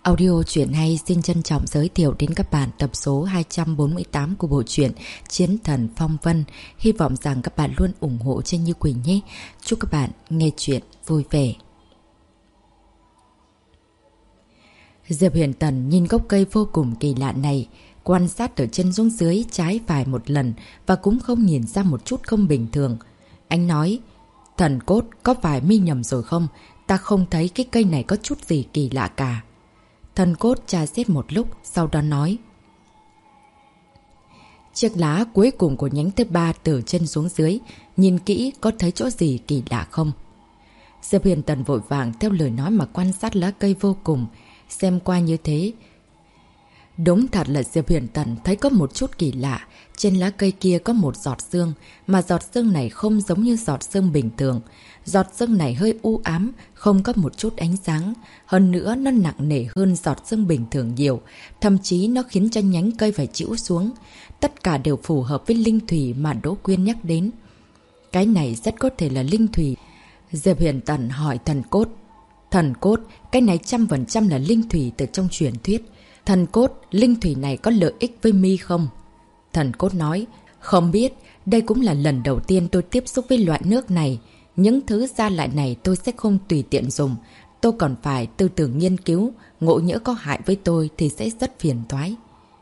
Audio truyện hay xin trân trọng giới thiệu đến các bạn tập số 248 của bộ truyện Chiến Thần Phong Vân. Hy vọng rằng các bạn luôn ủng hộ cho Như Quỳnh nhé. Chúc các bạn nghe truyện vui vẻ. Diệp Huyền Tần nhìn gốc cây vô cùng kỳ lạ này, quan sát từ trên xuống dưới trái phải một lần và cũng không nhìn ra một chút không bình thường. Anh nói, thần cốt có phải mi nhầm rồi không? Ta không thấy cái cây này có chút gì kỳ lạ cả. Thần cốt tra xét một lúc, sau đó nói. Chiếc lá cuối cùng của nhánh thứ 3 từ trên xuống dưới, nhìn kỹ có thấy chỗ gì kỳ lạ không? Diệp Huyền Tần vội vàng theo lời nói mà quan sát lá cây vô cùng, xem qua như thế. Đúng thật là Diệp Huyền Tần thấy có một chút kỳ lạ, trên lá cây kia có một giọt sương, mà giọt sương này không giống như giọt sương bình thường. Giọt sương này hơi u ám, không có một chút ánh sáng. Hơn nữa nó nặng nề hơn giọt sương bình thường nhiều. Thậm chí nó khiến cho nhánh cây phải chĩu xuống. Tất cả đều phù hợp với linh thủy mà Đỗ Quyên nhắc đến. Cái này rất có thể là linh thủy. Diệp Huyền Tần hỏi thần cốt. Thần cốt, cái này 100% là linh thủy từ trong truyền thuyết. Thần cốt, linh thủy này có lợi ích với mi không? Thần cốt nói, không biết, đây cũng là lần đầu tiên tôi tiếp xúc với loại nước này. Những thứ gia lại này tôi sẽ không tùy tiện dùng. Tôi còn phải từ từ nghiên cứu, ngộ nhỡ có hại với tôi thì sẽ rất phiền toái.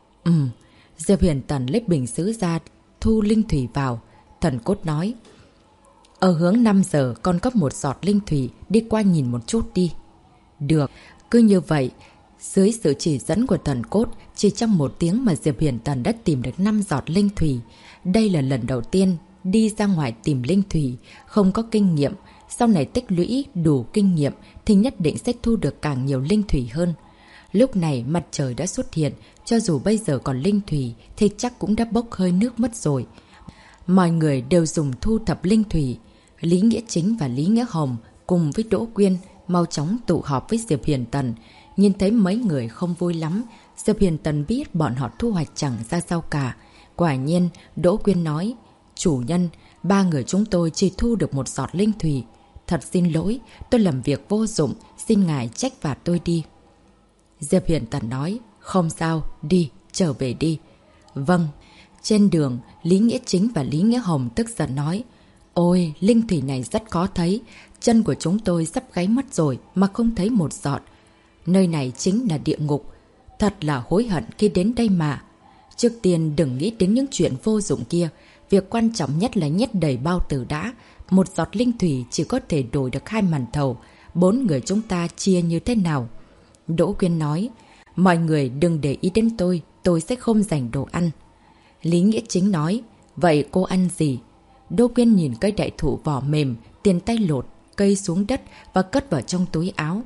Diệp Huyền Tần lấy bình sứ ra, thu linh thủy vào. Thần cốt nói, ở hướng 5 giờ còn có một giọt linh thủy, đi qua nhìn một chút đi. Được, cứ như vậy. Dưới sự chỉ dẫn của thần cốt, chỉ trong 1 tiếng mà Diệp Huyền Tần đã tìm được 5 giọt linh thủy. Đây là lần đầu tiên đi ra ngoài tìm linh thủy, không có kinh nghiệm. Sau này tích lũy đủ kinh nghiệm thì nhất định sẽ thu được càng nhiều linh thủy hơn. Lúc này mặt trời đã xuất hiện, cho dù bây giờ còn linh thủy thì chắc cũng đã bốc hơi nước mất rồi. Mọi người đều dùng thu thập linh thủy. Lý Nghĩa Chính và Lý Nghĩa Hồng cùng với Đỗ Quyên mau chóng tụ họp với Diệp Huyền Tần. Nhìn thấy mấy người không vui lắm, Diệp Huyền Tần biết bọn họ thu hoạch chẳng ra sao cả. Quả nhiên, Đỗ Quyên nói, chủ nhân, 3 người chúng tôi chỉ thu được 1 giọt linh thủy. Thật xin lỗi, tôi làm việc vô dụng, xin ngài trách phạt tôi đi. Diệp Huyền Tần nói, không sao, đi, trở về đi. Vâng. Trên đường, Lý Nghĩa Chính và Lý Nghĩa Hồng tức giận nói, ôi, linh thủy này rất khó thấy, chân của chúng tôi sắp gáy mất rồi mà không thấy 1 giọt. Nơi này chính là địa ngục. Thật là hối hận khi đến đây mà. Trước tiên đừng nghĩ đến những chuyện vô dụng kia. Việc quan trọng nhất là nhét đầy bao tử đã. 1 giọt linh thủy chỉ có thể đổi được 2 màn thầu. 4 người chúng ta chia như thế nào? Đỗ Quyên nói, mọi người đừng để ý đến tôi sẽ không dành đồ ăn. Lý Nghĩa Chính nói, vậy cô ăn gì? Đỗ Quyên nhìn cây đại thụ vỏ mềm, tiền tay lột cây xuống đất và cất vào trong túi áo.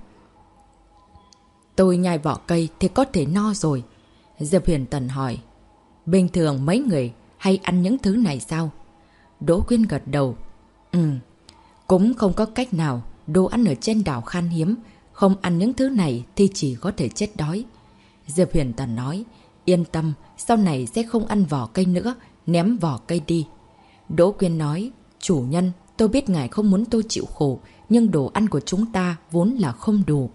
Tôi nhai vỏ cây thì có thể no rồi. Diệp Huyền Tần hỏi, bình thường mấy người hay ăn những thứ này sao? Đỗ Quyên gật đầu. Cũng không có cách nào, đồ ăn ở trên đảo khan hiếm, không ăn những thứ này thì chỉ có thể chết đói. Diệp Huyền Tần nói, yên tâm, sau này sẽ không ăn vỏ cây nữa, ném vỏ cây đi. Đỗ Quyên nói, chủ nhân, tôi biết ngài không muốn tôi chịu khổ, nhưng đồ ăn của chúng ta vốn là không đủ.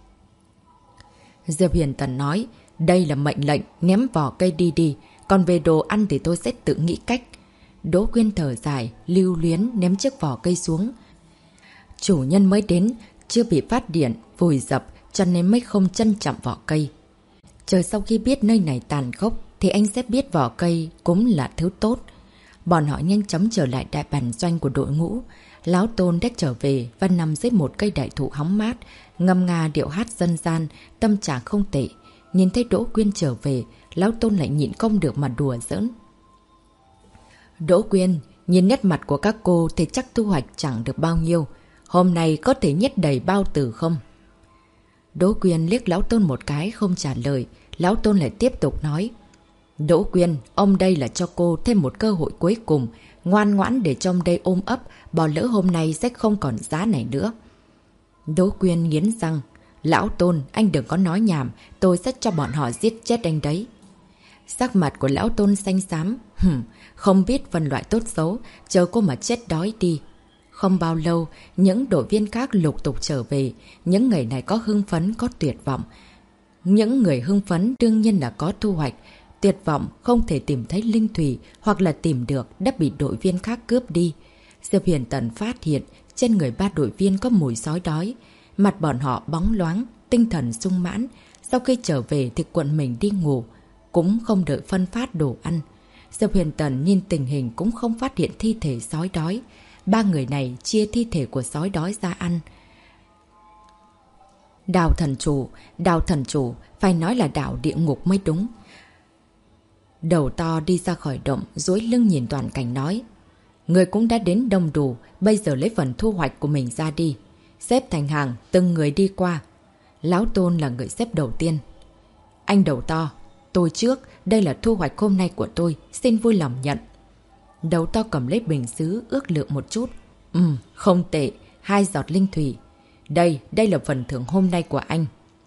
Diệp Huyền Tần nói, đây là mệnh lệnh, ném vỏ cây đi đi, còn về đồ ăn thì tôi sẽ tự nghĩ cách. Đỗ Quyên thở dài, lưu luyến ném chiếc vỏ cây xuống. Chủ nhân mới đến, chưa bị phát điện, vùi dập, cho nên mới không trân trọng vỏ cây. Chờ sau khi biết nơi này tàn khốc, thì anh sẽ biết vỏ cây cũng là thứ tốt. Bọn họ nhanh chóng trở lại đại bản doanh của đội ngũ. Lão Tôn đã trở về và nằm dưới một cây đại thụ hóng mát, ngâm nga điệu hát dân gian, tâm trạng không tệ. Nhìn thấy Đỗ Quyên trở về, Lão Tôn lại nhịn không được mà đùa giỡn. Đỗ Quyên, nhìn nét mặt của các cô thì chắc thu hoạch chẳng được bao nhiêu. Hôm nay có thể nhét đầy bao tử không? Đỗ Quyên liếc Lão Tôn một cái không trả lời. Lão Tôn lại tiếp tục nói, Đỗ Quyên, ông đây là cho cô thêm một cơ hội cuối cùng. Ngoan ngoãn để trong đây ôm ấp, bỏ lỡ hôm nay sẽ không còn giá này nữa. Đỗ Quyên nghiến răng, Lão Tôn, anh đừng có nói nhảm, tôi sẽ cho bọn họ giết chết anh đấy. Sắc mặt của Lão Tôn xanh xám, không biết phân loại tốt xấu, chờ cô mà chết đói đi. Không bao lâu, những đội viên khác lục tục trở về, những người này có hưng phấn, có tuyệt vọng. Những người hưng phấn đương nhiên là có thu hoạch, tuyệt vọng không thể tìm thấy linh thủy hoặc là tìm được đã bị đội viên khác cướp đi. Diệp Huyền Tần phát hiện trên người 3 đội viên có mùi sói đói, mặt bọn họ bóng loáng, tinh thần sung mãn. Sau khi trở về thì cuộn mình đi ngủ, cũng không đợi phân phát đồ ăn. Diệp Huyền Tần nhìn tình hình cũng không phát hiện thi thể sói đói. 3 người này chia thi thể của sói đói ra ăn. Đào thần chủ, phải nói là đảo địa ngục mới đúng. Đầu to đi ra khỏi động, duỗi lưng nhìn toàn cảnh nói. Người cũng đã đến đông đủ, bây giờ lấy phần thu hoạch của mình ra đi. Xếp thành hàng, từng người đi qua. Lão Tôn là người xếp đầu tiên. Anh đầu to, tôi trước, đây là thu hoạch hôm nay của tôi, xin vui lòng nhận. Đầu to cầm lấy bình sứ, ước lượng một chút. Không tệ, 2 giọt linh thủy. Đây là phần thưởng hôm nay của anh.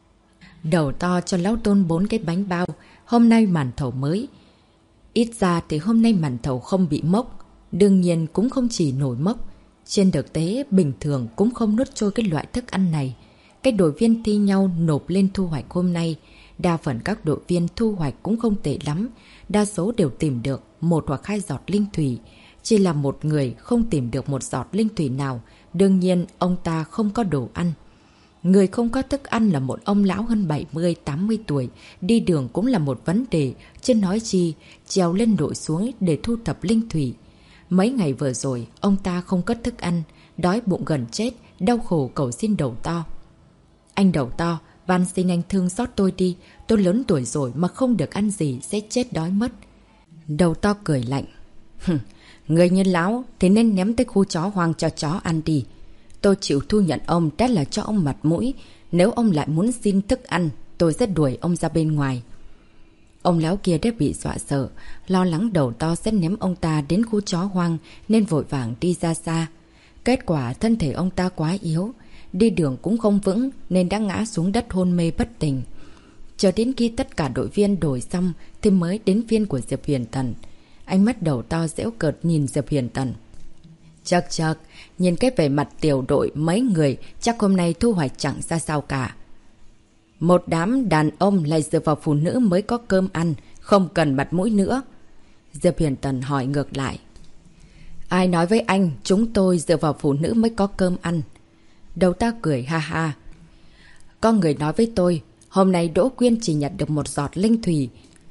Đầu to cho Lão Tôn 4 cái bánh bao, hôm nay màn thầu mới. Ít ra thì hôm nay màn thầu không bị mốc, đương nhiên cũng không chỉ nổi mốc. Trên thực tế, bình thường cũng không nuốt trôi cái loại thức ăn này. Các đội viên thi nhau nộp lên thu hoạch hôm nay. Đa phần các đội viên thu hoạch cũng không tệ lắm. Đa số đều tìm được 1 hoặc 2 giọt linh thủy. Chỉ là một người không tìm được 1 giọt linh thủy nào. Đương nhiên, ông ta không có đồ ăn. Người không có thức ăn là một ông lão hơn 70-80 tuổi. Đi đường cũng là một vấn đề. Chứ nói chi, trèo lên đội xuống để thu thập linh thủy. Mấy ngày vừa rồi, ông ta không có thức ăn. Đói bụng gần chết, đau khổ cầu xin đầu to. Anh đầu to, van xin anh thương xót tôi đi. Tôi lớn tuổi rồi mà không được ăn gì sẽ chết đói mất. Đầu to cười lạnh. Người như lão thì nên ném tới khu chó hoang cho chó ăn đi. Tôi chịu thu nhận ông đã là cho ông mặt mũi. Nếu ông lại muốn xin thức ăn, tôi sẽ đuổi ông ra bên ngoài. Ông lão kia đã bị dọa sợ, lo lắng đầu to sẽ ném ông ta đến khu chó hoang nên vội vàng đi ra xa. Kết quả thân thể ông ta quá yếu, đi đường cũng không vững nên đã ngã xuống đất hôn mê bất tỉnh. Chờ đến khi tất cả đội viên đổi xong thì mới đến phiên của Diệp Huyền Tần. Ánh mắt đầu to giễu cợt nhìn Diệp Huyền Tần. Chậc, nhìn cái vẻ mặt tiểu đội mấy người chắc hôm nay thu hoạch chẳng ra sao cả. Một đám đàn ông lại dựa vào phụ nữ mới có cơm ăn, không cần mặt mũi nữa. Diệp Huyền Tần hỏi ngược lại. Ai nói với anh chúng tôi dựa vào phụ nữ mới có cơm ăn? Đầu ta cười ha ha. Có người nói với tôi, hôm nay Đỗ Quyên chỉ nhận được 1 giọt linh thủy.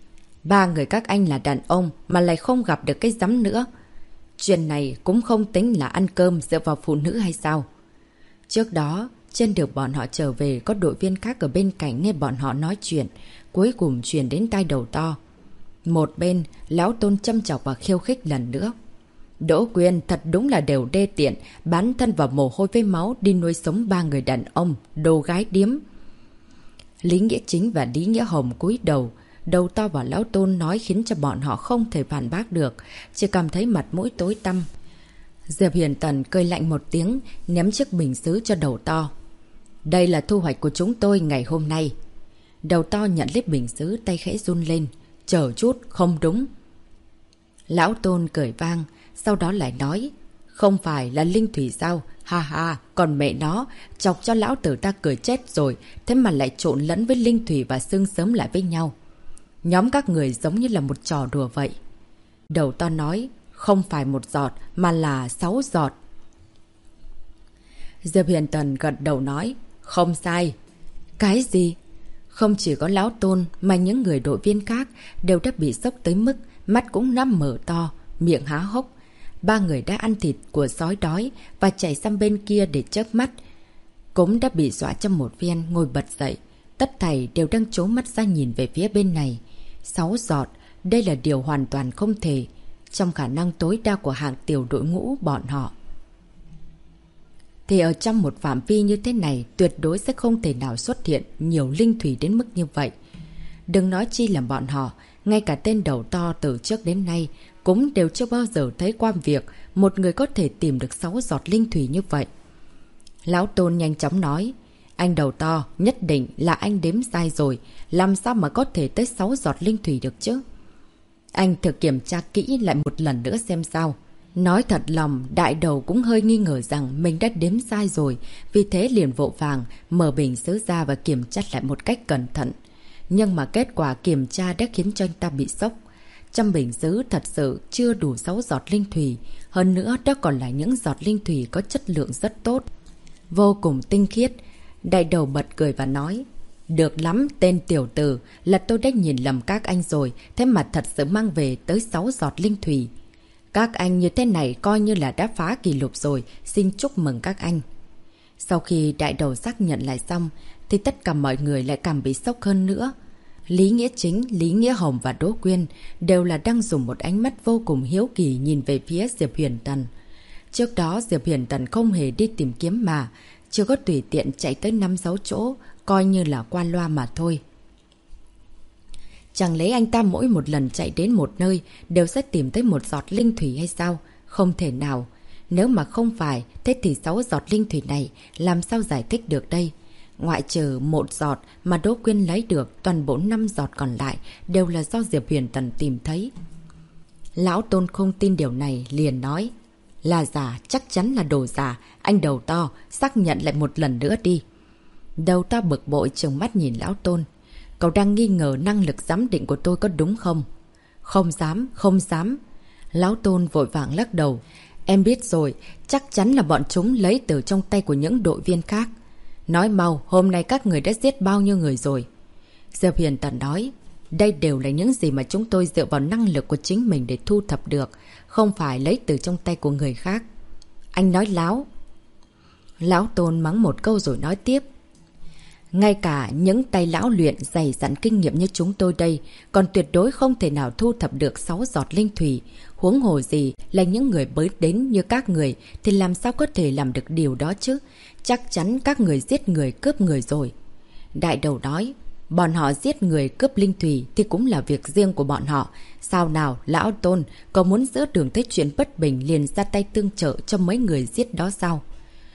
3 người các anh là đàn ông mà lại không gặp được cái rắm nữa. Chuyện này cũng không tính là ăn cơm dựa vào phụ nữ hay sao? Trước đó, trên đường bọn họ trở về có đội viên khác ở bên cạnh nghe bọn họ nói chuyện, cuối cùng truyền đến tai đầu to. Một bên, Lão Tôn châm chọc và khiêu khích lần nữa. Đỗ Quyên thật đúng là đều đê tiện, bán thân vào mồ hôi với máu đi nuôi sống 3 người đàn ông, đồ gái điếm. Lý Nghĩa Chính và Lý Nghĩa Hồng cúi đầu. Đầu to và Lão Tôn nói khiến cho bọn họ không thể phản bác được, chỉ cảm thấy mặt mũi tối tăm. Diệp Huyền Tần cười lạnh một tiếng, ném chiếc bình sứ cho đầu to. Đây là thu hoạch của chúng tôi ngày hôm nay. Đầu to nhận lấy bình sứ, tay khẽ run lên. Chờ chút, không đúng. Lão Tôn cười vang, sau đó lại nói. Không phải là linh thủy sao? Ha ha, còn mẹ nó, chọc cho lão tử ta cười chết rồi, thế mà lại trộn lẫn với linh thủy và xương sớm lại với nhau. Nhóm các người giống như là một trò đùa vậy. Đầu to nói, không phải 1 giọt mà là 6 giọt. Diệp Huyền Tần gật đầu nói, không sai. Cái gì? Không chỉ có Lão Tôn mà những người đội viên khác đều đã bị sốc tới mức mắt cũng nắm mở to, miệng há hốc. 3 người đã ăn thịt của sói đói và chạy sang bên kia để chớp mắt. Cũng đã bị dọa cho một viên ngồi bật dậy. Tất thảy đều đang trố mắt ra nhìn về phía bên này. 6 giọt, đây là điều hoàn toàn không thể trong khả năng tối đa của hạng tiểu đội ngũ bọn họ. Thì ở trong một phạm vi như thế này tuyệt đối sẽ không thể nào xuất hiện nhiều linh thủy đến mức như vậy. Đừng nói chi là bọn họ, ngay cả tên đầu to từ trước đến nay cũng đều chưa bao giờ thấy qua việc một người có thể tìm được 6 giọt linh thủy như vậy. Lão Tôn nhanh chóng nói, anh đầu to, nhất định là anh đếm sai rồi, làm sao mà có thể tới 6 giọt linh thủy được chứ? Anh thử kiểm tra kỹ lại một lần nữa xem sao. Nói thật lòng, đại đầu cũng hơi nghi ngờ rằng mình đã đếm sai rồi, vì thế liền vội vàng mở bình sứ ra và kiểm tra lại một cách cẩn thận. Nhưng mà kết quả kiểm tra đã khiến cho anh ta bị sốc. Trong bình sứ thật sự chưa đủ 6 giọt linh thủy. Hơn nữa đó còn là những giọt linh thủy có chất lượng rất tốt, vô cùng tinh khiết. Đại đầu bật cười và nói: được lắm tên tiểu tử, là tôi đã nhìn lầm các anh rồi, thế mà thật sự mang về tới 6 giọt linh thủy. Các anh như thế này coi như là đã phá kỷ lục rồi, xin chúc mừng các anh. Sau khi đại đầu xác nhận lại xong, thì tất cả mọi người lại càng bị sốc hơn nữa. Lý Nghĩa Chính, Lý Nghĩa Hồng và Đỗ Quyên đều là đang dùng một ánh mắt vô cùng hiếu kỳ nhìn về phía Diệp Huyền Tần. Trước đó Diệp Huyền Tần không hề đi tìm kiếm mà, chưa có tùy tiện chạy tới 5-6 chỗ, coi như là qua loa mà thôi. Chẳng lẽ anh ta mỗi một lần chạy đến một nơi đều sẽ tìm tới một giọt linh thủy hay sao? Không thể nào. Nếu mà không phải, thế thì 6 giọt linh thủy này làm sao giải thích được đây? Ngoại trừ một giọt mà Đỗ Quyên lấy được, toàn bộ 5 giọt còn lại đều là do Diệp Huyền Tần tìm thấy. Lão Tôn không tin điều này, liền nói: là giả, chắc chắn là đồ giả. Anh Đầu To, xác nhận lại một lần nữa đi. Đầu To bực bội trừng mắt nhìn Lão Tôn. Cậu đang nghi ngờ năng lực giám định của tôi có đúng không? Không dám, không dám. Lão Tôn vội vàng lắc đầu. Em biết rồi, chắc chắn là bọn chúng lấy từ trong tay của những đội viên khác. Nói mau, hôm nay các người đã giết bao nhiêu người rồi? Diệp Huyền Tần nói: đây đều là những gì mà chúng tôi dựa vào năng lực của chính mình để thu thập được, không phải lấy từ trong tay của người khác. Anh nói láo. Lão Tôn mắng một câu rồi nói tiếp: ngay cả những tay lão luyện dày dặn kinh nghiệm như chúng tôi đây còn tuyệt đối không thể nào thu thập được 6 giọt linh thủy. Huống hồ gì là những người mới đến như các người thì làm sao có thể làm được điều đó chứ? Chắc chắn các người giết người cướp người rồi. Đại đầu nói: bọn họ giết người cướp linh thủy thì cũng là việc riêng của bọn họ. Sao nào, Lão Tôn, có muốn giữa đường tới chuyện bất bình liền ra tay tương trợ cho mấy người giết đó sao?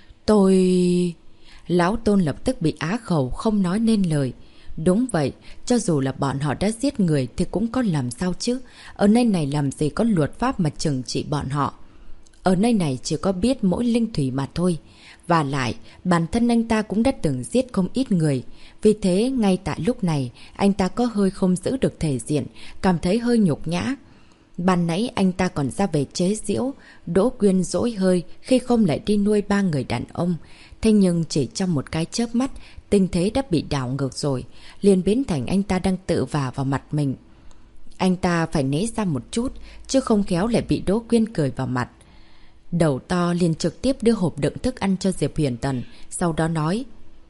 Tôi... Lão Tôn lập tức bị á khẩu không nói nên lời. Đúng vậy, cho dù là bọn họ đã giết người thì cũng có làm sao chứ. Ở nơi này làm gì có luật pháp mà trừng trị bọn họ. Ở nơi này chỉ có biết mỗi linh thủy mà thôi. Và lại, bản thân anh ta cũng đã từng giết không ít người. Vì thế, ngay tại lúc này, anh ta có hơi không giữ được thể diện, cảm thấy hơi nhục nhã. Ban nãy anh ta còn ra về chế giễu, Đỗ Quyên dỗi hơi khi không lại đi nuôi 3 người đàn ông. Thế nhưng chỉ trong một cái chớp mắt, tình thế đã bị đảo ngược rồi, liền biến thành anh ta đang tự vả vào mặt mình. Anh ta phải né ra một chút, chứ không khéo lại bị Đỗ Quyên cười vào mặt. Đầu To liền trực tiếp đưa hộp đựng thức ăn cho Diệp Huyền Tần, sau đó nói: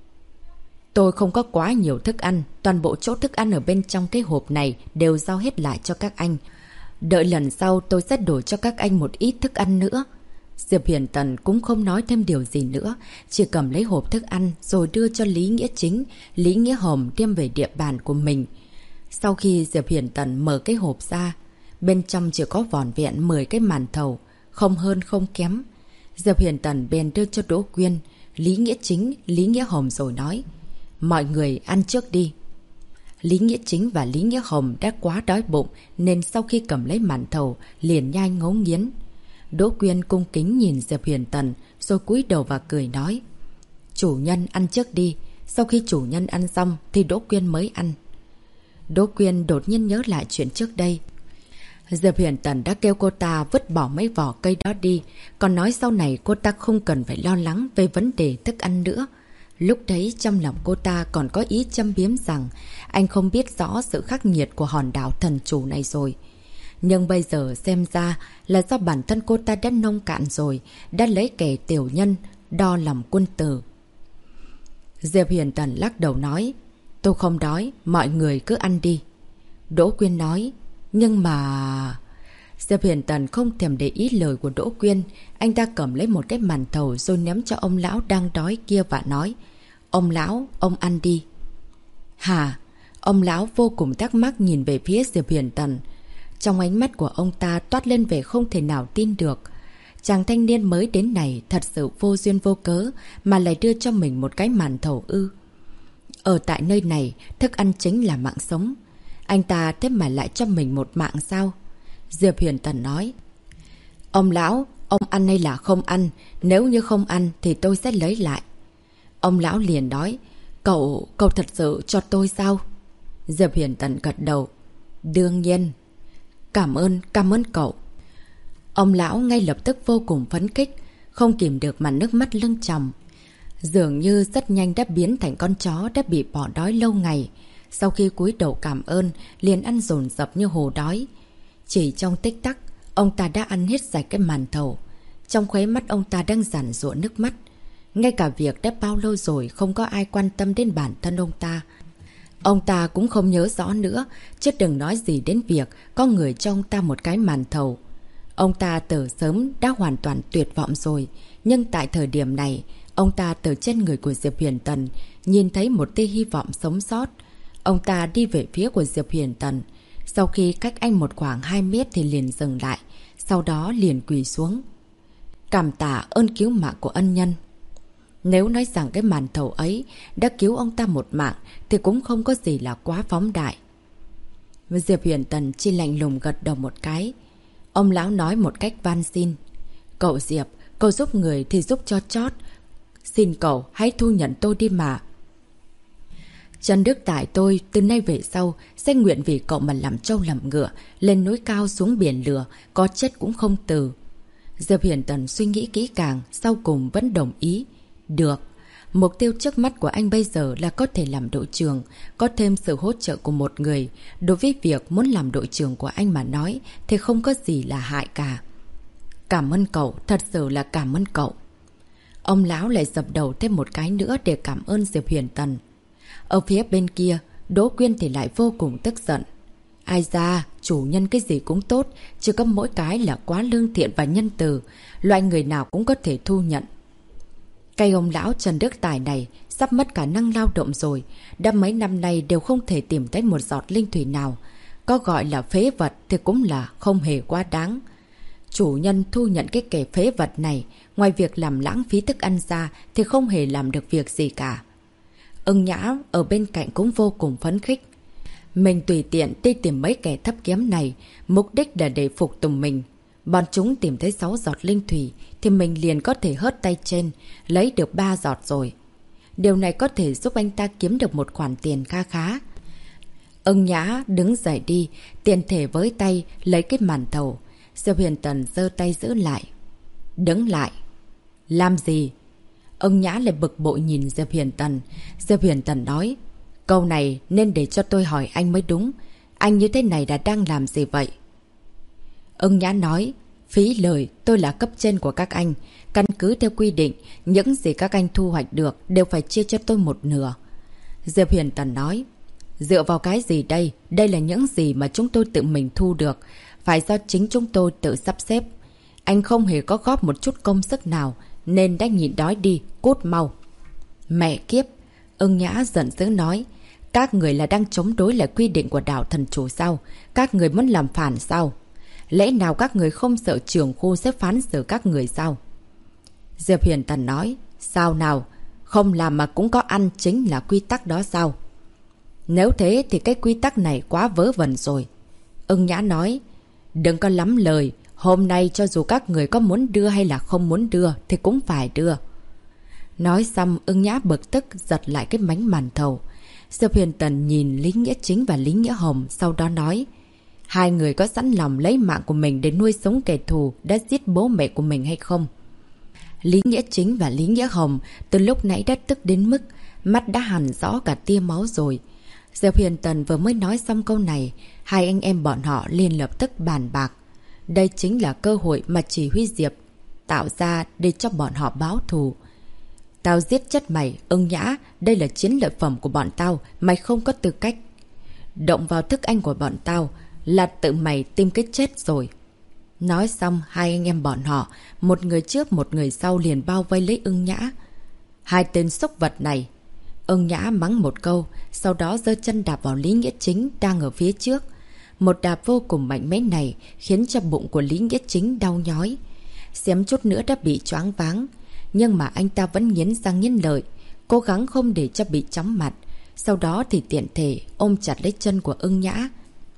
tôi không có quá nhiều thức ăn, toàn bộ chỗ thức ăn ở bên trong cái hộp này đều giao hết lại cho các anh. Đợi lần sau tôi sẽ đổi cho các anh một ít thức ăn nữa. Diệp Huyền Tần cũng không nói thêm điều gì nữa, chỉ cầm lấy hộp thức ăn rồi đưa cho Lý Nghĩa Chính, Lý Nghĩa Hồng đem về địa bàn của mình. Sau khi Diệp Huyền Tần mở cái hộp ra, bên trong chỉ có vỏn vẹn 10 cái màn thầu, không hơn không kém. Diệp Huyền Tần bèn đưa cho Đỗ Quyên, Lý Nghĩa Chính, Lý Nghĩa Hồng rồi nói: mọi người ăn trước đi. Lý Nghĩa Chính và Lý Nghĩa Hồng đã quá đói bụng nên sau khi cầm lấy màn thầu liền nhai ngấu nghiến. Đỗ Quyên cung kính nhìn Diệp Huyền Tần rồi cúi đầu và cười nói: chủ nhân ăn trước đi. Sau khi chủ nhân ăn xong thì Đỗ Quyên mới ăn. Đỗ Quyên đột nhiên nhớ lại chuyện trước đây. Diệp Huyền Tần đã kêu cô ta vứt bỏ mấy vỏ cây đó đi, còn nói sau này cô ta không cần phải lo lắng về vấn đề thức ăn nữa. Lúc đấy trong lòng cô ta còn có ý châm biếm rằng anh không biết rõ sự khắc nghiệt của hòn đảo thần chủ này rồi. Nhưng bây giờ xem ra là do bản thân cô ta đã nông cạn rồi, đã lấy kẻ tiểu nhân đo lòng quân tử. Diệp Huyền Tần lắc đầu nói: tôi không đói, mọi người cứ ăn đi. Đỗ Quyên nói: nhưng mà... Diệp Huyền Tần không thèm để ý lời của Đỗ Quyên. Anh ta cầm lấy một cái màn thầu rồi ném cho ông lão đang đói kia và nói: ông lão, ông ăn đi. Hả? Ông lão vô cùng thắc mắc nhìn về phía Diệp Huyền Tần. Trong ánh mắt của ông ta toát lên vẻ không thể nào tin được. Chàng thanh niên mới đến này thật sự vô duyên vô cớ mà lại đưa cho mình một cái màn thầu ư? Ở tại nơi này, thức ăn chính là mạng sống. Anh ta thế mà lại cho mình một mạng sao? Diệp Huyền Tần nói: ông lão, ông ăn hay là không ăn? Nếu như không ăn thì tôi sẽ lấy lại. Ông lão liền nói: cậu thật sự cho tôi sao? Diệp Huyền Tần gật đầu. Đương nhiên. Cảm ơn cậu. Ông lão ngay lập tức vô cùng phấn khích, không kìm được mà nước mắt lưng tròng. Dường như rất nhanh đã biến thành con chó đã bị bỏ đói lâu ngày. Sau khi cúi đầu cảm ơn, liền ăn dồn dập như hổ đói. Chỉ trong tích tắc, ông ta đã ăn hết sạch cái màn thầu. Trong khóe mắt ông ta đang giản giụa nước mắt. Ngay cả việc đã bao lâu rồi không có ai quan tâm đến bản thân ông ta. Ông ta cũng không nhớ rõ nữa, chứ đừng nói gì đến việc có người cho ông ta một cái màn thầu. Ông ta từ sớm đã hoàn toàn tuyệt vọng rồi, nhưng tại thời điểm này, ông ta từ trên người của Diệp Huyền Tần nhìn thấy một tia hy vọng sống sót. Ông ta đi về phía của Diệp Huyền Tần. Sau khi cách anh một khoảng 2 mét thì liền dừng lại, sau đó liền quỳ xuống. Cảm tạ ơn cứu mạng của ân nhân. Nếu nói rằng cái màn thầu ấy đã cứu ông ta một mạng thì cũng không có gì là quá phóng đại. Diệp Huyền Tần chỉ lạnh lùng gật đầu một cái. Ông lão nói một cách van xin. Cậu Diệp, cậu giúp người thì giúp cho chót. Xin cậu hãy thu nhận tôi đi mà. Trần Đức Tài tôi từ nay về sau sẽ nguyện vì cậu mà làm trâu làm ngựa, lên núi cao xuống biển lửa, có chết cũng không từ. Diệp Huyền Tần suy nghĩ kỹ càng, sau cùng vẫn đồng ý. Được. Mục tiêu trước mắt của anh bây giờ là có thể làm đội trưởng, có thêm sự hỗ trợ của một người. Đối với việc muốn làm đội trưởng của anh mà nói thì không có gì là hại cả. Cảm ơn cậu, thật sự là cảm ơn cậu. Ông lão lại dập đầu thêm một cái nữa để cảm ơn Diệp Huyền Tần. Ở phía bên kia, Đỗ Quyên thì lại vô cùng tức giận. Ai ra, chủ nhân cái gì cũng tốt, chỉ có mỗi cái là quá lương thiện và nhân từ, loại người nào cũng có thể thu nhận. Cây ông lão Trần Đức Tài này sắp mất khả năng lao động rồi, đã mấy năm nay đều không thể tìm thấy một giọt linh thủy nào. Có gọi là phế vật thì cũng là không hề quá đáng. Chủ nhân thu nhận cái kẻ phế vật này, ngoài việc làm lãng phí thức ăn ra thì không hề làm được việc gì cả. Ưng Nhã ở bên cạnh cũng vô cùng phấn khích. Mình tùy tiện đi tìm mấy kẻ thấp kém này, mục đích là để phục tùng mình. Bọn chúng tìm thấy 6 giọt linh thủy thì mình liền có thể hớt tay trên, lấy được 3 giọt rồi. Điều này có thể giúp anh ta kiếm được một khoản tiền kha khá. Ưng Nhã đứng dậy đi, tiện thể với tay lấy cái màn thầu. Diệp Huyền Tần giơ tay giữ lại. Đứng lại. Làm gì? Ưng Nhã lại bực bội nhìn Diệp Huyền Tần. Diệp Huyền Tần nói, câu này nên để cho tôi hỏi anh mới đúng. Anh như thế này là đang làm gì vậy? Ưng Nhã nói, phí lời, tôi là cấp trên của các anh. Căn cứ theo quy định, những gì các anh thu hoạch được đều phải chia cho tôi một nửa. Diệp Huyền Tần nói, dựa vào cái gì đây? Đây là những gì mà chúng tôi tự mình thu được, phải do chính chúng tôi tự sắp xếp. Anh không hề có góp một chút công sức nào, nên đã nhịn đói đi, cút mau. Mẹ kiếp! Ưng Nhã giận dữ nói, các người là đang chống đối lại quy định của đảo thần chủ sao? Các người muốn làm phản sao? Lẽ nào các người không sợ trưởng khu sẽ phán xử các người sao? Diệp Huyền Tần nói, sao nào? Không làm mà cũng có ăn chính là quy tắc đó sao? Nếu thế thì cái quy tắc này quá vớ vẩn rồi. Ưng Nhã nói, đừng có lắm lời. Hôm nay cho dù các người có muốn đưa hay là không muốn đưa thì cũng phải đưa. Nói xong Ưng Nhã bực tức giật lại cái bánh màn thầu. Diệp Huyền Tần nhìn Lý Nghĩa Chính và Lý Nghĩa Hồng, sau đó nói, hai người có sẵn lòng lấy mạng của mình để nuôi sống kẻ thù đã giết bố mẹ của mình hay không? Lý Nghĩa Chính và Lý Nghĩa Hồng từ lúc nãy đã tức đến mức mắt đã hằn rõ cả tia máu rồi. Diệp Huyền Tần vừa mới nói xong câu này, hai anh em bọn họ liền lập tức bàn bạc. Đây chính là cơ hội mà chỉ huy Diệp tạo ra để cho bọn họ báo thù. Tao giết chết mày, Ưng Nhã, đây là chiến lợi phẩm của bọn tao, mày không có tư cách. Động vào thức ăn của bọn tao là tự mày tìm cái chết rồi. Nói xong, hai anh em bọn họ, một người trước một người sau liền bao vây lấy Ưng Nhã. Hai tên xúc vật này. Ưng Nhã mắng một câu, sau đó giơ chân đạp vào Lý Nghĩa Chính đang ở phía trước. Một đạp vô cùng mạnh mẽ này khiến cho bụng của Lý Nghĩa Chính đau nhói. Xém chút nữa đã bị choáng váng. Nhưng mà anh ta vẫn nghiến răng nghiến lợi, cố gắng không để cho bị chóng mặt. Sau đó thì tiện thể ôm chặt lấy chân của Ưng Nhã.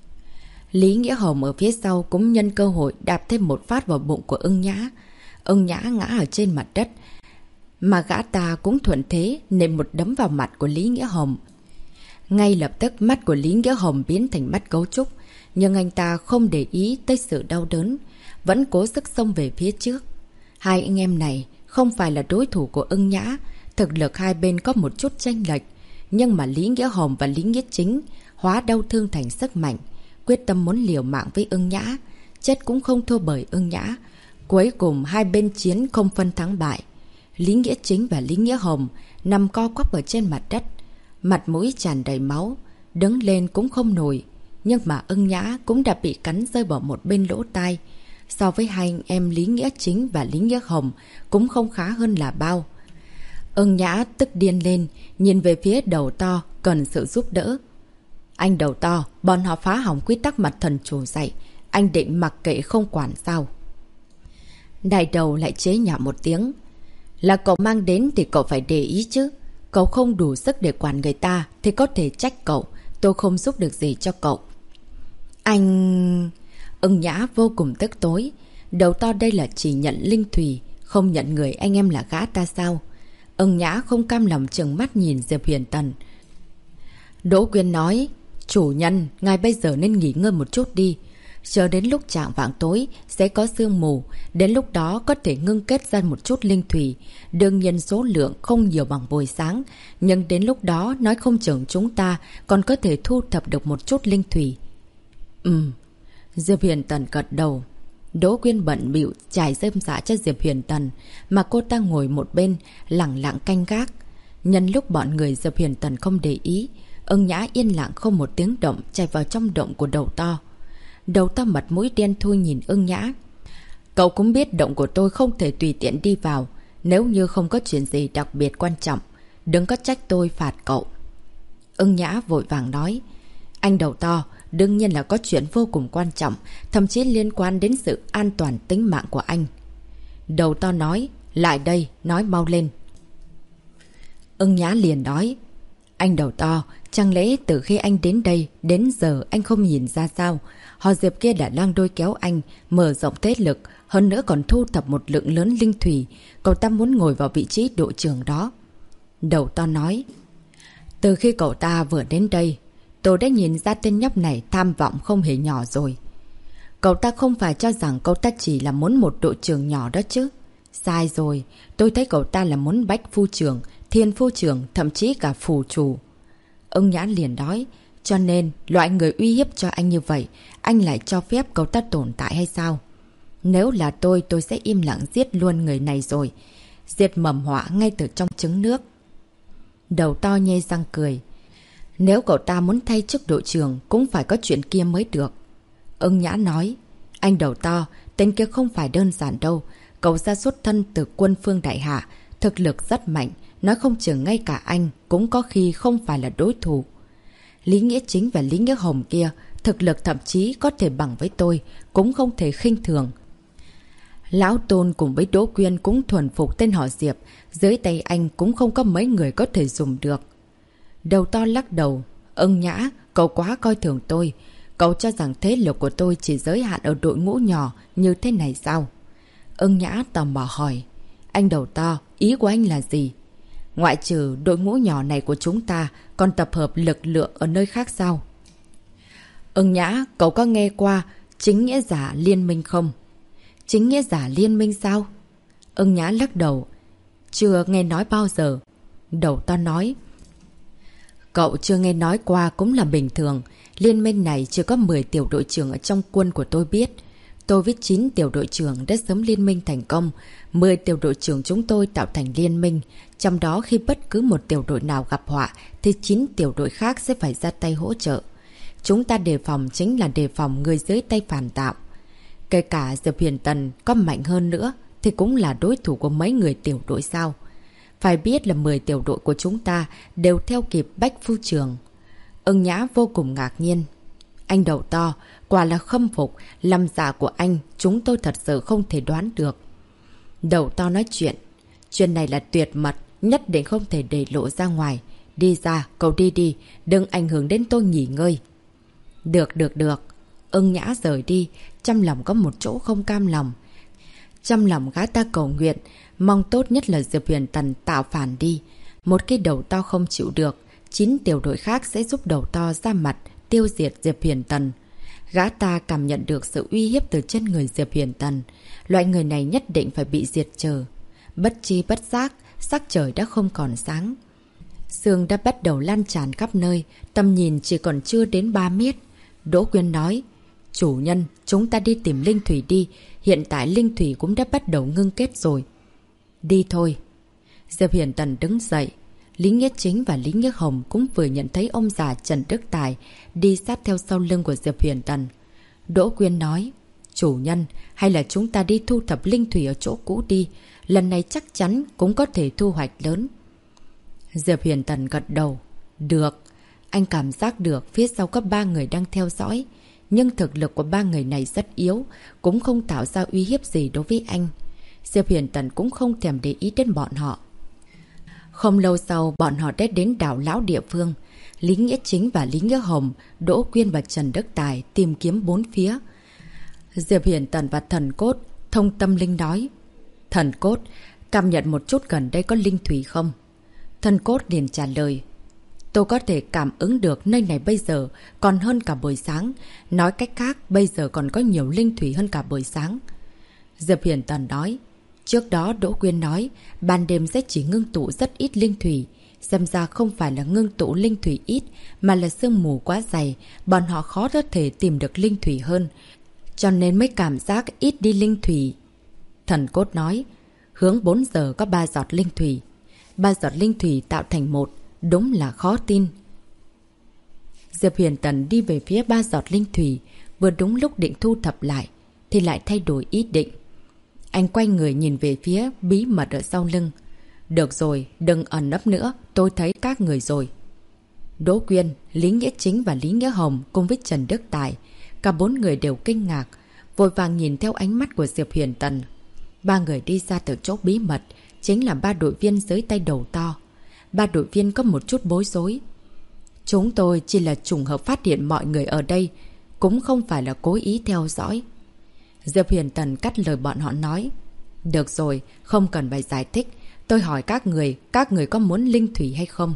Lý Nghĩa Hồng ở phía sau cũng nhân cơ hội đạp thêm một phát vào bụng của Ưng Nhã. Ưng Nhã ngã ở trên mặt đất, mà gã ta cũng thuận thế nện một đấm vào mặt của Lý Nghĩa Hồng. Ngay lập tức mắt của Lý Nghĩa Hồng biến thành mắt gấu trúc. Nhưng anh ta không để ý tới sự đau đớn, vẫn cố sức xông về phía trước. Hai anh em này không phải là đối thủ của Ưng Nhã. Thực lực hai bên có một chút chênh lệch. Nhưng mà Lý Nghĩa Hồng và Lý Nghĩa Chính hóa đau thương thành sức mạnh, quyết tâm muốn liều mạng với Ưng Nhã. Chết cũng không thua bởi Ưng Nhã. Cuối cùng hai bên chiến không phân thắng bại. Lý Nghĩa Chính và Lý Nghĩa Hồng nằm co quắp ở trên mặt đất, mặt mũi tràn đầy máu, đứng lên cũng không nổi. Nhưng mà Ưng Nhã cũng đã bị cắn rơi vào một bên lỗ tai. So với hai anh em Lý Nghĩa Chính và Lý Nghĩa Hồng cũng không khá hơn là bao. Ưng Nhã tức điên lên, nhìn về phía Đầu To cần sự giúp đỡ. Anh Đầu To, bọn họ phá hỏng quy tắc mặt thần chủ dạy, anh định mặc kệ không quản sao? Đại Đầu lại chế nhạo một tiếng. Là cậu mang đến thì cậu phải để ý chứ. Cậu không đủ sức để quản người ta thì có thể trách cậu, tôi không giúp được gì cho cậu. Anh... Ưng Nhã vô cùng tức tối. Đầu To đây là chỉ nhận Linh Thùy, không nhận người anh em là gã ta sao? Ưng Nhã không cam lòng trừng mắt nhìn Diệp Huyền Tần. Đỗ Quyên nói, chủ nhân, ngài bây giờ nên nghỉ ngơi một chút đi. Chờ đến lúc chạng vạng tối sẽ có sương mù, đến lúc đó có thể ngưng kết ra một chút linh thủy. Đương nhiên số lượng không nhiều bằng buổi sáng, nhưng đến lúc đó nói không chừng chúng ta còn có thể thu thập được một chút linh thủy. Diệp Huyền Tần gật đầu. Đỗ Quyên bận bịu trải rơm rạ cho Diệp Huyền Tần, mà cô ta ngồi một bên lẳng lặng canh gác. Nhân lúc bọn người Diệp Huyền Tần không để ý, Ưng Nhã yên lặng không một tiếng động chạy vào trong động của Đầu To. Đầu To mặt mũi đen thui nhìn Ưng Nhã. Cậu cũng biết động của tôi không thể tùy tiện đi vào, nếu như không có chuyện gì đặc biệt quan trọng, đừng có trách tôi phạt cậu. Ưng Nhã vội vàng nói. Anh Đầu To, đương nhiên là có chuyện vô cùng quan trọng, thậm chí liên quan đến sự an toàn tính mạng của anh. Đầu To nói. Lại đây, nói mau lên. Ưng Nhã liền nói. Anh Đầu To, chẳng lẽ từ khi anh đến đây đến giờ anh không nhìn ra sao? Họ Diệp kia đã đang đôi kéo anh, mở rộng thế lực, hơn nữa còn thu thập một lượng lớn linh thủy. Cậu ta muốn ngồi vào vị trí đội trưởng đó. Đầu To nói. Từ khi cậu ta vừa đến đây, tôi đã nhìn ra tên nhóc này tham vọng không hề nhỏ rồi. Cậu ta không phải cho rằng cậu ta chỉ là muốn một đội trưởng nhỏ đó chứ. Sai rồi, tôi thấy cậu ta là muốn bách phu trưởng, thiên phu trưởng, thậm chí cả phù chủ. Ưng Nhã liền nói. Cho nên, loại người uy hiếp cho anh như vậy, anh lại cho phép cậu ta tồn tại hay sao? Nếu là tôi sẽ im lặng giết luôn người này rồi. Diệt mầm họa ngay từ trong trứng nước. Đầu To nhe răng cười. Nếu cậu ta muốn thay chức đội trưởng cũng phải có chuyện kia mới được. Ưng Nhã nói. Anh Đầu To, tên kia không phải đơn giản đâu. Cậu ra xuất thân từ quân phương đại hạ, thực lực rất mạnh, nói không chừng ngay cả anh cũng có khi không phải là đối thủ. Lý Nghĩa Chính và Lý Nghĩa Hồng kia, thực lực thậm chí có thể bằng với tôi, cũng không thể khinh thường. Lão Tôn cùng với Đỗ Quyên cũng thuần phục tên họ Diệp, dưới tay anh cũng không có mấy người có thể dùng được. Đầu To lắc đầu. Ưng Nhã, cậu quá coi thường tôi. Cậu cho rằng thế lực của tôi chỉ giới hạn ở đội ngũ nhỏ như thế này sao? Ưng Nhã tò mò hỏi. Anh Đầu To, ý của anh là gì? Ngoại trừ đội ngũ nhỏ này của chúng ta còn tập hợp lực lượng ở nơi khác sao? Ưng Nhã, cậu có nghe qua chính nghĩa giả liên minh không? Chính nghĩa giả liên minh sao? Ưng Nhã lắc đầu. Chưa nghe nói bao giờ. Đầu To nói. Cậu chưa nghe nói qua cũng là bình thường. Liên minh này chỉ có 10 tiểu đội trưởng ở trong quân của tôi biết. Tôi với 9 tiểu đội trưởng đã sớm liên minh thành công. 10 tiểu đội trưởng chúng tôi tạo thành liên minh. Trong đó khi bất cứ một tiểu đội nào gặp họa thì 9 tiểu đội khác sẽ phải ra tay hỗ trợ. Chúng ta đề phòng chính là đề phòng người dưới tay phản tạo. Kể cả Diệp Huyền Tần có mạnh hơn nữa thì cũng là đối thủ của mấy người tiểu đội sao. Phải biết là 10 tiểu đội của chúng ta đều theo kịp Bách Phu Trường. Ưng Nhã vô cùng ngạc nhiên. Anh Đầu To, quả là khâm phục, làm giả của anh chúng tôi thật sự không thể đoán được. Đầu To nói chuyện. Chuyện này là tuyệt mật, nhất định không thể để lộ ra ngoài. Đi ra, cậu đi đi, đừng ảnh hưởng đến tôi nghỉ ngơi. Được. Ưng Nhã rời đi, trong lòng có một chỗ không cam lòng. Trong lòng gã ta cầu nguyện, mong tốt nhất là Diệp Huyền Tần tạo phản đi. Một cái Đầu To không chịu được, 9 tiểu đội khác sẽ giúp đầu to ra mặt tiêu diệt Diệp Huyền Tần. Gã ta cảm nhận được sự uy hiếp từ trên người Diệp Huyền Tần. Loại người này nhất định phải bị diệt trừ. Bất chi bất giác, sắc trời đã không còn sáng. Sương đã bắt đầu lan tràn khắp nơi, tầm nhìn chỉ còn chưa đến 3 mét. Đỗ Quyên nói, chủ nhân, chúng ta đi tìm linh thủy đi, hiện tại linh thủy cũng đã bắt đầu ngưng kết rồi. Đi thôi. Diệp Huyền Tần đứng dậy. Lý Nghĩa Chính và Lý Nghĩa Hồng cũng vừa nhận thấy ông già Trần Đức Tài đi sát theo sau lưng của Diệp Huyền Tần. Đỗ Quyên nói, chủ nhân, hay là chúng ta đi thu thập linh thủy ở chỗ cũ đi, lần này chắc chắn cũng có thể thu hoạch lớn. Diệp Huyền Tần gật đầu. Được. Anh cảm giác được phía sau có 3 người đang theo dõi. Nhưng thực lực của 3 người này rất yếu, cũng không tạo ra uy hiếp gì đối với anh. Diệp Huyền Tần cũng không thèm để ý đến bọn họ. Không lâu sau, bọn họ đã đến đảo Lão địa phương. Lý Nghĩa Chính và Lý Nghĩa Hồng, Đỗ Quyên và Trần Đức Tài tìm kiếm bốn phía. Diệp Huyền Tần và Thần Cốt, Thông Tâm Linh nói. Thần Cốt, cảm nhận một chút gần đây có linh thủy không? Thần Cốt liền trả lời. Tôi có thể cảm ứng được nơi này bây giờ còn hơn cả buổi sáng. Nói cách khác, bây giờ còn có nhiều linh thủy hơn cả buổi sáng. Diệp Huyền Tần nói. Trước đó Đỗ Quyên nói, ban đêm sẽ chỉ ngưng tụ rất ít linh thủy. Xem ra không phải là ngưng tụ linh thủy ít, mà là sương mù quá dày, bọn họ khó có thể tìm được linh thủy hơn. Cho nên mới cảm giác ít đi linh thủy. Thần Cốt nói, hướng 4 giờ có 3 giọt linh thủy. 3 giọt linh thủy tạo thành một, đúng là khó tin. Diệp Huyền Tần đi về phía 3 giọt linh thủy, vừa đúng lúc định thu thập lại, thì lại thay đổi ý định. Anh quay người nhìn về phía bí mật ở sau lưng. Được rồi, đừng ẩn nấp nữa, tôi thấy các người rồi. Đỗ Quyên, Lý Nghĩa Chính và Lý Nghĩa Hồng cùng với Trần Đức Tài, cả 4 người đều kinh ngạc, vội vàng nhìn theo ánh mắt của Diệp Huyền Tần. 3 người đi ra từ chỗ bí mật, chính là 3 đội viên dưới tay đầu to. 3 đội viên có một chút bối rối. Chúng tôi chỉ là trùng hợp phát hiện mọi người ở đây, cũng không phải là cố ý theo dõi. Diệp Huyền Tần cắt lời bọn họ nói. Được rồi, không cần phải giải thích. Tôi hỏi các người có muốn linh thủy hay không?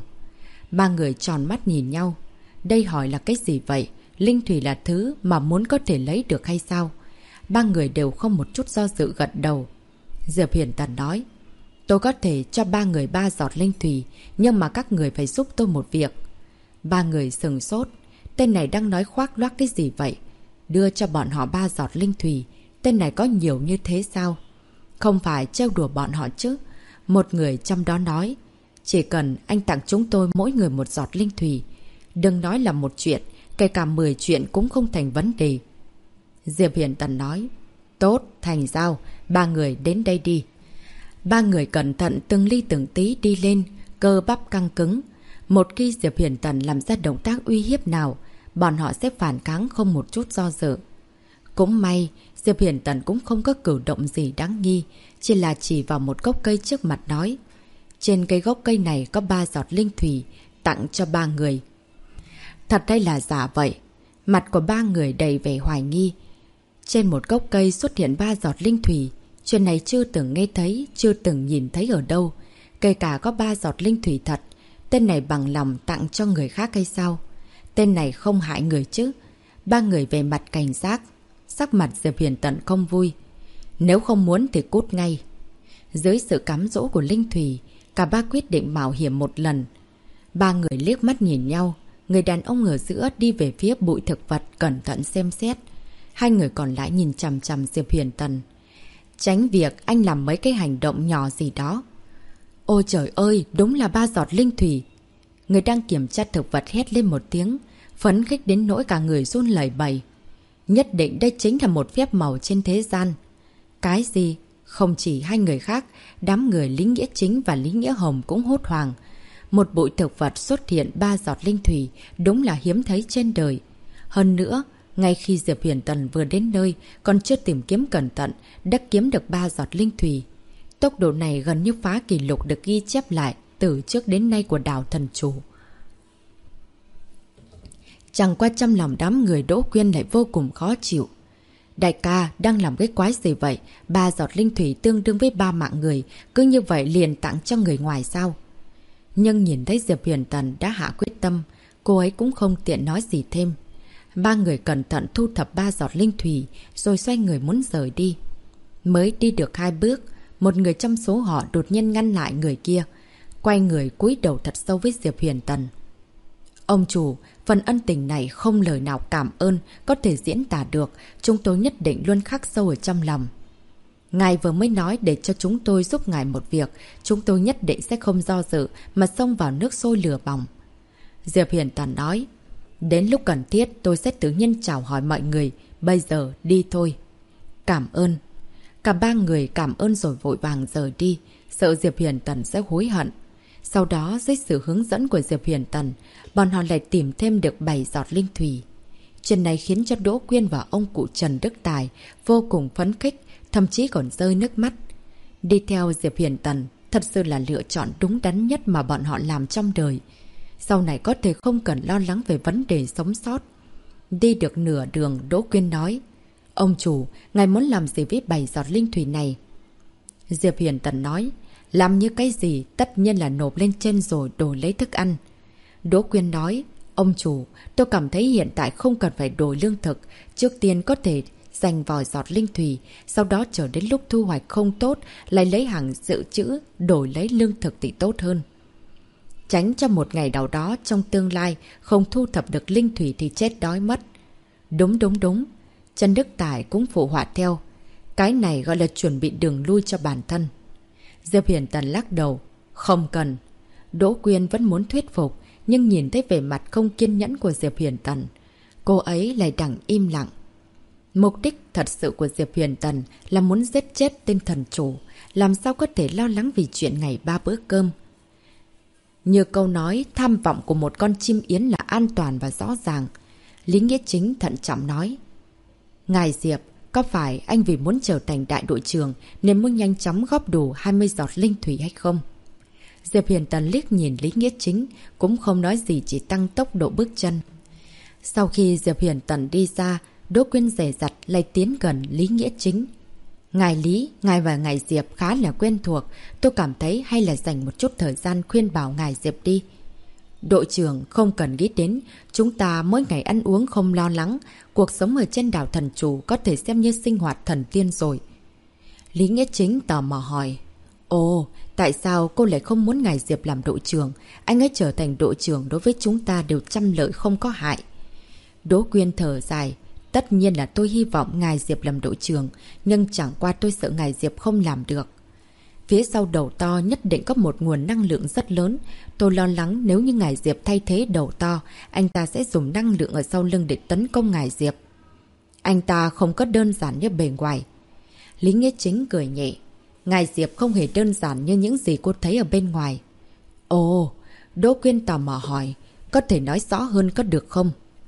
3 người tròn mắt nhìn nhau. Đây hỏi là cái gì vậy? Linh thủy là thứ mà muốn có thể lấy được hay sao? 3 người đều không một chút do dự gật đầu. Diệp Huyền Tần nói. Tôi có thể cho 3 người 3 giọt linh thủy, nhưng mà các người phải giúp tôi một việc. 3 người sừng sốt. Tên này đang nói khoác loác cái gì vậy? Đưa cho bọn họ 3 giọt linh thủy. Tên này có nhiều như thế sao? Không phải trêu đùa bọn họ chứ. Một người trong đó nói. Chỉ cần anh tặng chúng tôi mỗi người 1 giọt linh thủy. Đừng nói là một chuyện, kể cả 10 chuyện cũng không thành vấn đề. Diệp Huyền Tần nói. Tốt, thành giao, 3 người đến đây đi. 3 người cẩn thận từng ly từng tí đi lên, cơ bắp căng cứng. Một khi Diệp Huyền Tần làm ra động tác uy hiếp nào, bọn họ sẽ phản kháng không một chút do dự. Cũng may, Diệp Huyền Tần cũng không có cử động gì đáng nghi, chỉ là chỉ vào một gốc cây trước mặt nói. Trên cây gốc cây này có 3 giọt linh thủy, tặng cho 3 người. Thật hay là giả vậy? Mặt của 3 người đầy vẻ hoài nghi. Trên một gốc cây xuất hiện 3 giọt linh thủy. Chuyện này chưa từng nghe thấy, chưa từng nhìn thấy ở đâu. Kể cả có 3 giọt linh thủy thật. Tên này bằng lòng tặng cho người khác hay sao? Tên này không hại người chứ? 3 người về mặt cảnh giác. Sắc mặt Diệp Huyền Tần không vui. Nếu không muốn thì cút ngay. Dưới sự cám dỗ của linh thủy, cả 3 quyết định mạo hiểm một lần. 3 người liếc mắt nhìn nhau. Người đàn ông ở giữa đi về phía bụi thực vật cẩn thận xem xét. 2 người còn lại nhìn chằm chằm Diệp Huyền Tần. Tránh việc anh làm mấy cái hành động nhỏ gì đó. Ôi trời ơi, đúng là 3 giọt linh thủy. Người đang kiểm tra thực vật hét lên một tiếng, phấn khích đến nỗi cả người run lẩy bẩy. Nhất định đây chính là một phép màu trên thế gian. Cái gì? Không chỉ 2 người khác, đám người Lý Nghĩa Chính và Lý Nghĩa Hồng cũng hốt hoảng. Một bụi thực vật xuất hiện 3 giọt linh thủy, đúng là hiếm thấy trên đời. Hơn nữa, ngay khi Diệp Huyền Tần vừa đến nơi, còn chưa tìm kiếm cẩn thận, đã kiếm được 3 giọt linh thủy. Tốc độ này gần như phá kỷ lục được ghi chép lại từ trước đến nay của đảo thần chủ. Chẳng qua trong lòng đám người Đỗ Quyên lại vô cùng khó chịu. Đại ca, đang làm cái quái gì vậy? 3 giọt linh thủy tương đương với 3 mạng người, cứ như vậy liền tặng cho người ngoài sao? Nhưng nhìn thấy Diệp Huyền Tần đã hạ quyết tâm, cô ấy cũng không tiện nói gì thêm. Ba người cẩn thận thu thập 3 giọt linh thủy, rồi xoay người muốn rời đi. Mới đi được 2 bước, một người trong số họ đột nhiên ngăn lại người kia, quay người cúi đầu thật sâu với Diệp Huyền Tần. Ông chủ, phần ân tình này không lời nào cảm ơn có thể diễn tả được, chúng tôi nhất định luôn khắc sâu ở trong lòng. Ngài vừa mới nói để cho chúng tôi giúp ngài một việc, chúng tôi nhất định sẽ không do dự mà xông vào nước sôi lửa bỏng. Diệp Huyền Tần nói, đến lúc cần thiết tôi sẽ tự nhiên chào hỏi mọi người, bây giờ đi thôi. Cảm ơn. Cả 3 người cảm ơn rồi vội vàng rời đi, sợ Diệp Huyền Tần sẽ hối hận. Sau đó, dưới sự hướng dẫn của Diệp Huyền Tần, bọn họ lại tìm thêm được 7 giọt linh thủy. Chuyện này khiến cho Đỗ Quyên và ông cụ Trần Đức Tài vô cùng phấn khích, thậm chí còn rơi nước mắt. Đi theo Diệp Huyền Tần thật sự là lựa chọn đúng đắn nhất mà bọn họ làm trong đời. Sau này có thể không cần lo lắng về vấn đề sống sót. Đi được nửa đường, Đỗ Quyên nói, ông chủ, ngài muốn làm gì với 7 giọt linh thủy này? Diệp Huyền Tần nói, làm như cái gì, tất nhiên là nộp lên trên rồi đổi lấy thức ăn. Đỗ Quyên nói, ông chủ, tôi cảm thấy hiện tại không cần phải đổi lương thực. Trước tiên có thể dành vài giọt linh thủy, sau đó chờ đến lúc thu hoạch không tốt, lại lấy hàng dự trữ, đổi lấy lương thực thì tốt hơn. Tránh cho một ngày nào đó trong tương lai không thu thập được linh thủy thì chết đói mất. Đúng đúng đúng. Trần Đức Tài cũng phụ họa theo. Cái này gọi là chuẩn bị đường lui cho bản thân. Diệp Huyền Tần lắc đầu. Không cần. Đỗ Quyên vẫn muốn thuyết phục, nhưng nhìn thấy vẻ mặt không kiên nhẫn của Diệp Huyền Tần, cô ấy lại đành im lặng. Mục đích thật sự của Diệp Huyền Tần là muốn giết chết tên thần chủ, làm sao có thể lo lắng vì chuyện ngày 3 bữa cơm. Như câu nói, tham vọng của một con chim yến là an toàn và rõ ràng. Lý Nghĩa Chính thận trọng nói. Ngài Diệp, có phải anh vì muốn trở thành đại đội trưởng nên muốn nhanh chóng góp đủ 20 giọt linh thủy hay không? Diệp Huyền Tần liếc nhìn Lý Nghĩa Chính, cũng không nói gì, chỉ tăng tốc độ bước chân. Sau khi Diệp Huyền Tần đi ra, Đỗ Quyên dè dặt lại tiến gần Lý Nghĩa Chính. Ngài Lý, ngài và ngài Diệp khá là quen thuộc, tôi cảm thấy hay là dành một chút thời gian khuyên bảo ngài Diệp đi. Đội trưởng không cần nghĩ đến, chúng ta mỗi ngày ăn uống không lo lắng, cuộc sống ở trên đảo thần chủ có thể xem như sinh hoạt thần tiên rồi. Lý Nghĩa Chính tò mò hỏi. Ồ, tại sao cô lại không muốn ngài Diệp làm đội trưởng? Anh ấy trở thành đội trưởng đối với chúng ta đều trăm lợi không có hại. Đỗ Quyên thở dài. Tất nhiên là tôi hy vọng ngài Diệp làm đội trưởng, nhưng chẳng qua tôi sợ ngài Diệp không làm được. Phía sau đầu to nhất định có một nguồn năng lượng rất lớn. Tôi lo lắng nếu như ngài Diệp thay thế đầu to, anh ta sẽ dùng năng lượng ở sau lưng để tấn công ngài Diệp. Anh ta không có đơn giản như bề ngoài. Lý Nghĩa Chính cười nhẹ. Ngài Diệp không hề đơn giản như những gì cô thấy ở bên ngoài. Ồ, Đỗ Quyên tò mò hỏi, có thể nói rõ hơn có được không?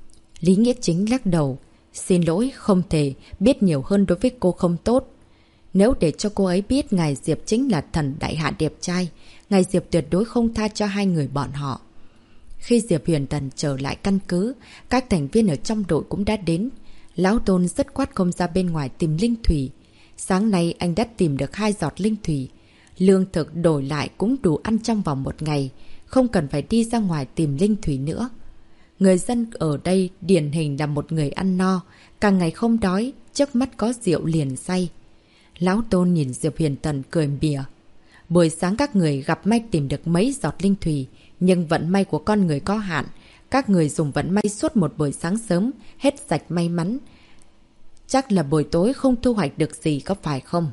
Lý Nghĩa Chính lắc đầu. Xin lỗi, không thể, biết nhiều hơn đối với cô không tốt. Nếu để cho cô ấy biết ngài Diệp chính là thần đại hạ đẹp trai, ngài Diệp tuyệt đối không tha cho hai người bọn họ. Khi Diệp Huyền Tần trở lại căn cứ, các thành viên ở trong đội cũng đã đến. Lão Tôn dứt khoát không ra bên ngoài tìm linh thủy. Sáng nay anh đã tìm được 2 giọt linh thủy. Lương thực đổi lại cũng đủ ăn trong vòng 1 ngày, không cần phải đi ra ngoài tìm linh thủy nữa. Người dân ở đây điển hình là một người ăn no, càng ngày không đói, trước mắt có rượu liền say. Lão Tôn nhìn Diệp Huyền Tần cười mỉa. Buổi sáng các người gặp may tìm được mấy giọt linh thủy, nhưng vận may của con người có hạn. Các người dùng vận may suốt một buổi sáng sớm, hết sạch may mắn. Chắc là buổi tối không thu hoạch được gì có phải không?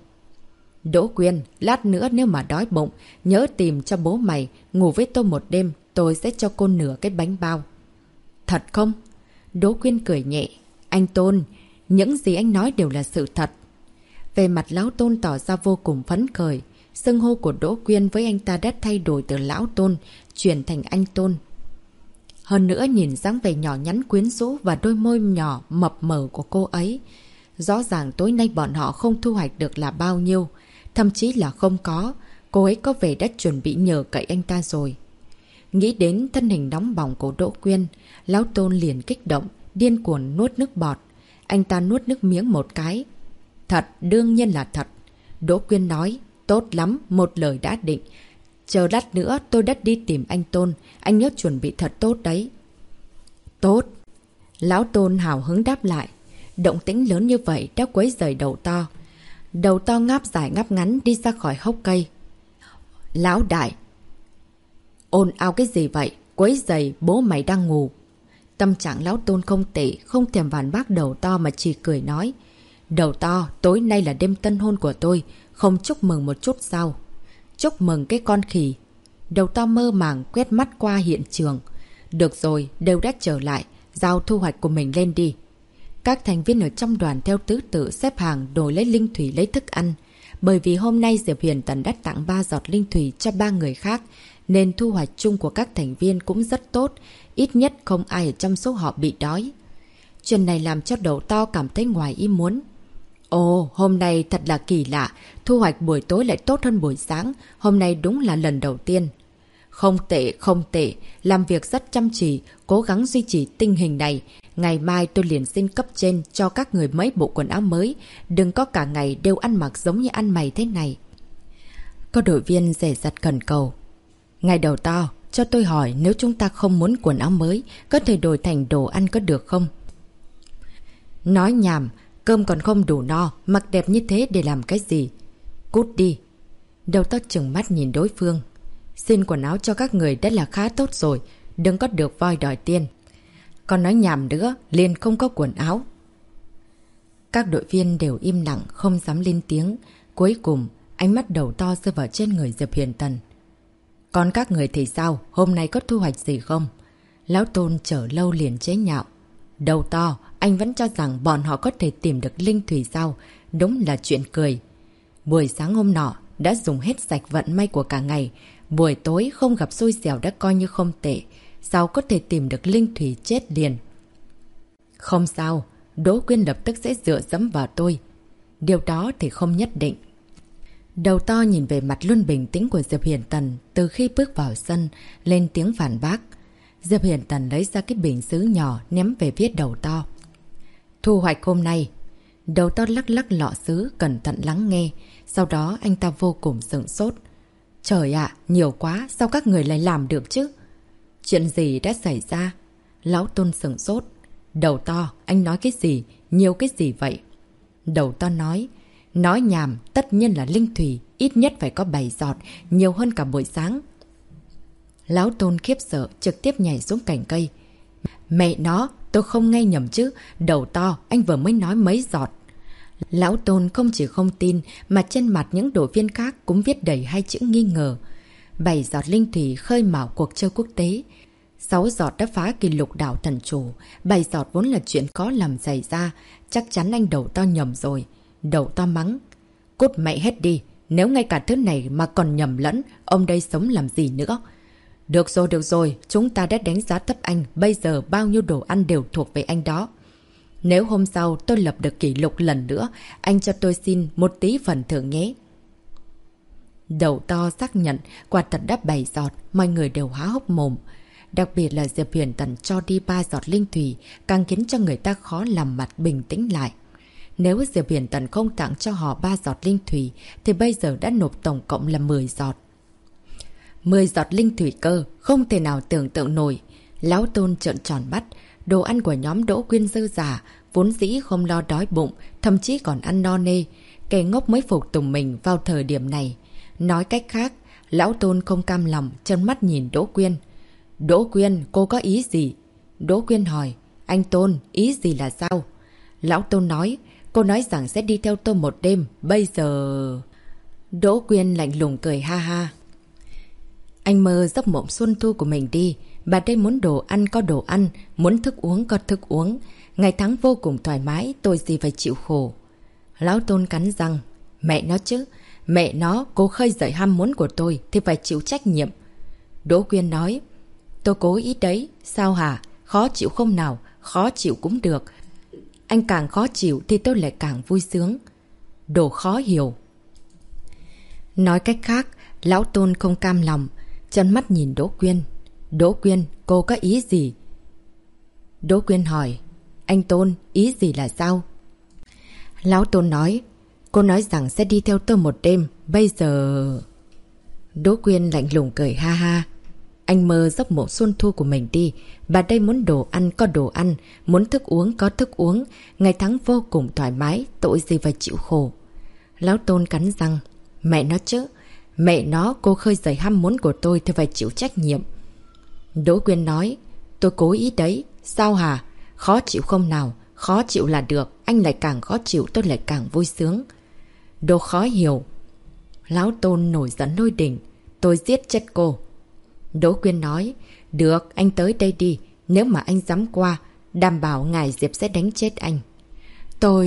Đỗ Quyên, lát nữa nếu mà đói bụng, nhớ tìm cho bố mày, ngủ với tôi một đêm, tôi sẽ cho cô nửa cái bánh bao. Thật không? Đỗ Quyên cười nhẹ. Anh Tôn, những gì anh nói đều là sự thật. Về mặt Lão Tôn tỏ ra vô cùng phấn khởi. Xưng hô của Đỗ Quyên với anh ta đã thay đổi từ Lão Tôn, chuyển thành anh Tôn. Hơn nữa nhìn dáng vẻ nhỏ nhắn quyến rũ và đôi môi nhỏ mập mờ của cô ấy. Rõ ràng tối nay bọn họ không thu hoạch được là bao nhiêu. Thậm chí là không có. Cô ấy có vẻ đã chuẩn bị nhờ cậy anh ta rồi. Nghĩ đến thân hình nóng bỏng của Đỗ Quyên, Lão Tôn liền kích động, điên cuồng nuốt nước bọt. Anh ta nuốt nước miếng một cái. Thật, đương nhiên là thật. Đỗ Quyên nói, tốt lắm, một lời đã định. Chờ lát nữa tôi đã đi tìm anh Tôn. Anh nhớ chuẩn bị thật tốt đấy. Tốt. Lão Tôn hào hứng đáp lại. Động tĩnh lớn như vậy đã quấy rầy đầu to. Đầu to ngáp dài ngáp ngắn đi ra khỏi hốc cây. Lão đại! Ồn ào cái gì vậy? Quấy rầy, bố mày đang ngủ. Tâm trạng lão Tôn không tệ, không thèm phản bác đầu to mà chỉ cười nói. Đầu to, tối nay là đêm tân hôn của tôi, không chúc mừng một chút sao? Chúc mừng cái con khỉ. Đầu to mơ màng quét mắt qua hiện trường. Được rồi, đều đã trở lại, giao thu hoạch của mình lên đi. Các thành viên ở trong đoàn theo thứ tự xếp hàng đổi lấy linh thủy lấy thức ăn. Bởi vì hôm nay Diệp Huyền Tần đã tặng 3 giọt linh thủy cho 3 người khác, nên thu hoạch chung của các thành viên cũng rất tốt, ít nhất không ai ở trong số họ bị đói. Chuyện này làm cho đầu to cảm thấy ngoài ý muốn. Ồ, hôm nay thật là kỳ lạ, thu hoạch buổi tối lại tốt hơn buổi sáng, hôm nay đúng là lần đầu tiên. Không tệ, không tệ, làm việc rất chăm chỉ, cố gắng duy trì tình hình này. Ngày mai tôi liền xin cấp trên cho các người mấy bộ quần áo mới, đừng có cả ngày đều ăn mặc giống như ăn mày thế này. Có đội viên dè dặt khẩn cầu. Ngày đầu to, cho tôi hỏi nếu chúng ta không muốn quần áo mới, có thể đổi thành đồ ăn có được không? Nói nhảm, cơm còn không đủ no, mặc đẹp như thế để làm cái gì? Cút đi. Đầu to trừng mắt nhìn đối phương. Xin quần áo cho các người đã là khá tốt rồi, đừng có được voi đòi tiền. Còn nói nhảm nữa, liền không có quần áo. Các đội viên đều im lặng, không dám lên tiếng. Cuối cùng, ánh mắt đầu to rơi vào trên người Diệp Huyền Tần. Còn các người thì sao? Hôm nay có thu hoạch gì không? Lão Tôn chờ lâu liền chế nhạo. Đầu to, anh vẫn cho rằng bọn họ có thể tìm được linh thủy sao? Đúng là chuyện cười. Buổi sáng hôm nọ, đã dùng hết sạch vận may của cả ngày. Buổi tối không gặp xui xẻo đã coi như không tệ. Sao có thể tìm được linh thủy chết liền? Không sao, Đỗ Quyên lập tức sẽ dựa dẫm vào tôi. Điều đó thì không nhất định. Đầu to nhìn về mặt luôn bình tĩnh của Diệp Huyền Tần từ khi bước vào sân, lên tiếng phản bác. Diệp Huyền Tần lấy ra cái bình sứ nhỏ ném về phía đầu to. Thu hoạch hôm nay. Đầu to lắc lắc lọ sứ cẩn thận lắng nghe. Sau đó anh ta vô cùng sửng sốt. Trời ạ, nhiều quá, sao các người lại làm được chứ? Chuyện gì đã xảy ra? Lão Tôn sửng sốt. Đầu to, anh nói cái gì? Nhiều cái gì vậy? Đầu to nói nhảm, tất nhiên là linh thủy, ít nhất phải có 7 giọt, nhiều hơn cả buổi sáng. Lão Tôn khiếp sợ, trực tiếp nhảy xuống cành cây. Mẹ nó, tôi không nghe nhầm chứ, đầu to, anh vừa mới nói mấy giọt. Lão Tôn không chỉ không tin, mà trên mặt những đội viên khác cũng viết đầy 2 chữ nghi ngờ. 7 giọt linh thủy khơi mào cuộc chơi quốc tế. 6 giọt đã phá kỷ lục đảo thần chủ. 7 giọt vốn là chuyện có làm xảy ra, chắc chắn anh đầu to nhầm rồi. Đầu to mắng. Cút mẹ hết đi, nếu ngay cả thứ này mà còn nhầm lẫn, ông đây sống làm gì nữa? Được rồi, chúng ta đã đánh giá thấp anh, bây giờ bao nhiêu đồ ăn đều thuộc về anh đó. Nếu hôm sau tôi lập được kỷ lục lần nữa, anh cho tôi xin một tí phần thưởng nhé. Đầu to xác nhận, quả thật đã 7 giọt, mọi người đều há hốc mồm. Đặc biệt là Diệp Huyền Tần cho đi 3 giọt linh thủy, càng khiến cho người ta khó làm mặt bình tĩnh lại. Nếu Diệp Huyền Tần không tặng cho họ 3 giọt linh thủy, thì bây giờ đã nộp tổng cộng là 10 giọt. 10 giọt linh thủy cơ, không thể nào tưởng tượng nổi. Lão Tôn trợn tròn mắt, đồ ăn của nhóm Đỗ Quyên dư giả, vốn dĩ không lo đói bụng, thậm chí còn ăn no nê. Kẻ ngốc mới phục tùng mình vào thời điểm này. Nói cách khác, Lão Tôn không cam lòng, trợn mắt nhìn Đỗ Quyên. Đỗ Quyên, cô có ý gì? Đỗ Quyên hỏi, anh Tôn, ý gì là sao? Lão Tôn nói, cô nói rằng sẽ đi theo tôi một đêm, bây giờ... Đỗ Quyên lạnh lùng cười ha ha. Anh mơ giấc mộng xuân thu của mình đi. Bà đây muốn đồ ăn có đồ ăn, muốn thức uống có thức uống. Ngày tháng vô cùng thoải mái, tôi gì phải chịu khổ. Lão Tôn cắn răng. Mẹ nó chứ, mẹ nó, cô khơi dậy ham muốn của tôi thì phải chịu trách nhiệm. Đỗ Quyên nói, tôi cố ý đấy, sao hả? Khó chịu không nào, khó chịu cũng được. Anh càng khó chịu thì tôi lại càng vui sướng. Đồ khó hiểu. Nói cách khác, Lão Tôn không cam lòng, chân mắt nhìn Đỗ Quyên. Đỗ Quyên, cô có ý gì? Đỗ Quyên hỏi, anh Tôn, ý gì là sao? Lão Tôn nói, cô nói rằng sẽ đi theo tôi một đêm, bây giờ... Đỗ Quyên lạnh lùng cười ha ha. Anh mơ giấc mộng xuân thu của mình đi. Bà đây muốn đồ ăn có đồ ăn, muốn thức uống có thức uống. Ngày tháng vô cùng thoải mái, tội gì phải chịu khổ. Lão Tôn cắn răng. Mẹ nó chứ. Mẹ nó, cô khơi dậy ham muốn của tôi thì phải chịu trách nhiệm. Đỗ Quyên nói. Tôi cố ý đấy. Sao hả? Khó chịu không nào? Khó chịu là được. Anh lại càng khó chịu, tôi lại càng vui sướng. Đồ khó hiểu. Lão Tôn nổi giận lôi đỉnh. Tôi giết chết cô. Đỗ Quyên nói. Được, anh tới đây đi. Nếu mà anh dám qua, đảm bảo ngài Diệp sẽ đánh chết anh. Tôi...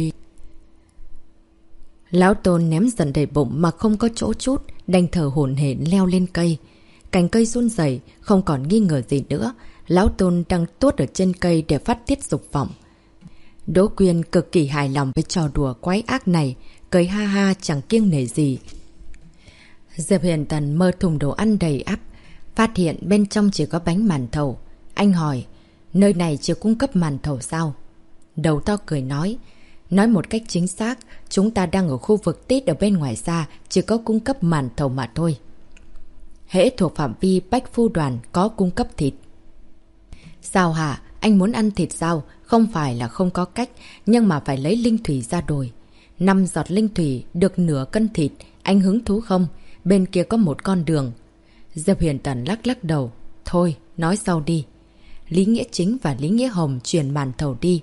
Lão Tôn ném giận đầy bụng mà không có chỗ chút, đành thở hổn hển leo lên cây. Cành cây run rẩy, không còn nghi ngờ gì nữa. Lão Tôn đang tuốt ở trên cây để phát tiết dục vọng. Đỗ Quyên cực kỳ hài lòng với trò đùa quái ác này, cười ha ha chẳng kiêng nể gì. Diệp Huyền Tần mơ thùng đồ ăn đầy ắp, phát hiện bên trong chỉ có bánh màn thầu. Anh hỏi, nơi này chỉ cung cấp màn thầu sao? Đầu to cười nói một cách chính xác, chúng ta đang ở khu vực tít ở bên ngoài xa, chỉ có cung cấp màn thầu mà thôi. Hễ thuộc phạm vi Bách Phu Đoàn có cung cấp thịt. Sao hả? Anh muốn ăn thịt sao? Không phải là không có cách, nhưng mà phải lấy linh thủy ra đồi. 5 giọt linh thủy được nửa cân thịt, anh hứng thú không? Bên kia có một con đường. Diệp Huyền Tần lắc lắc đầu. Thôi, nói sau đi. Lý Nghĩa Chính và Lý Nghĩa Hồng chuyển màn thầu đi.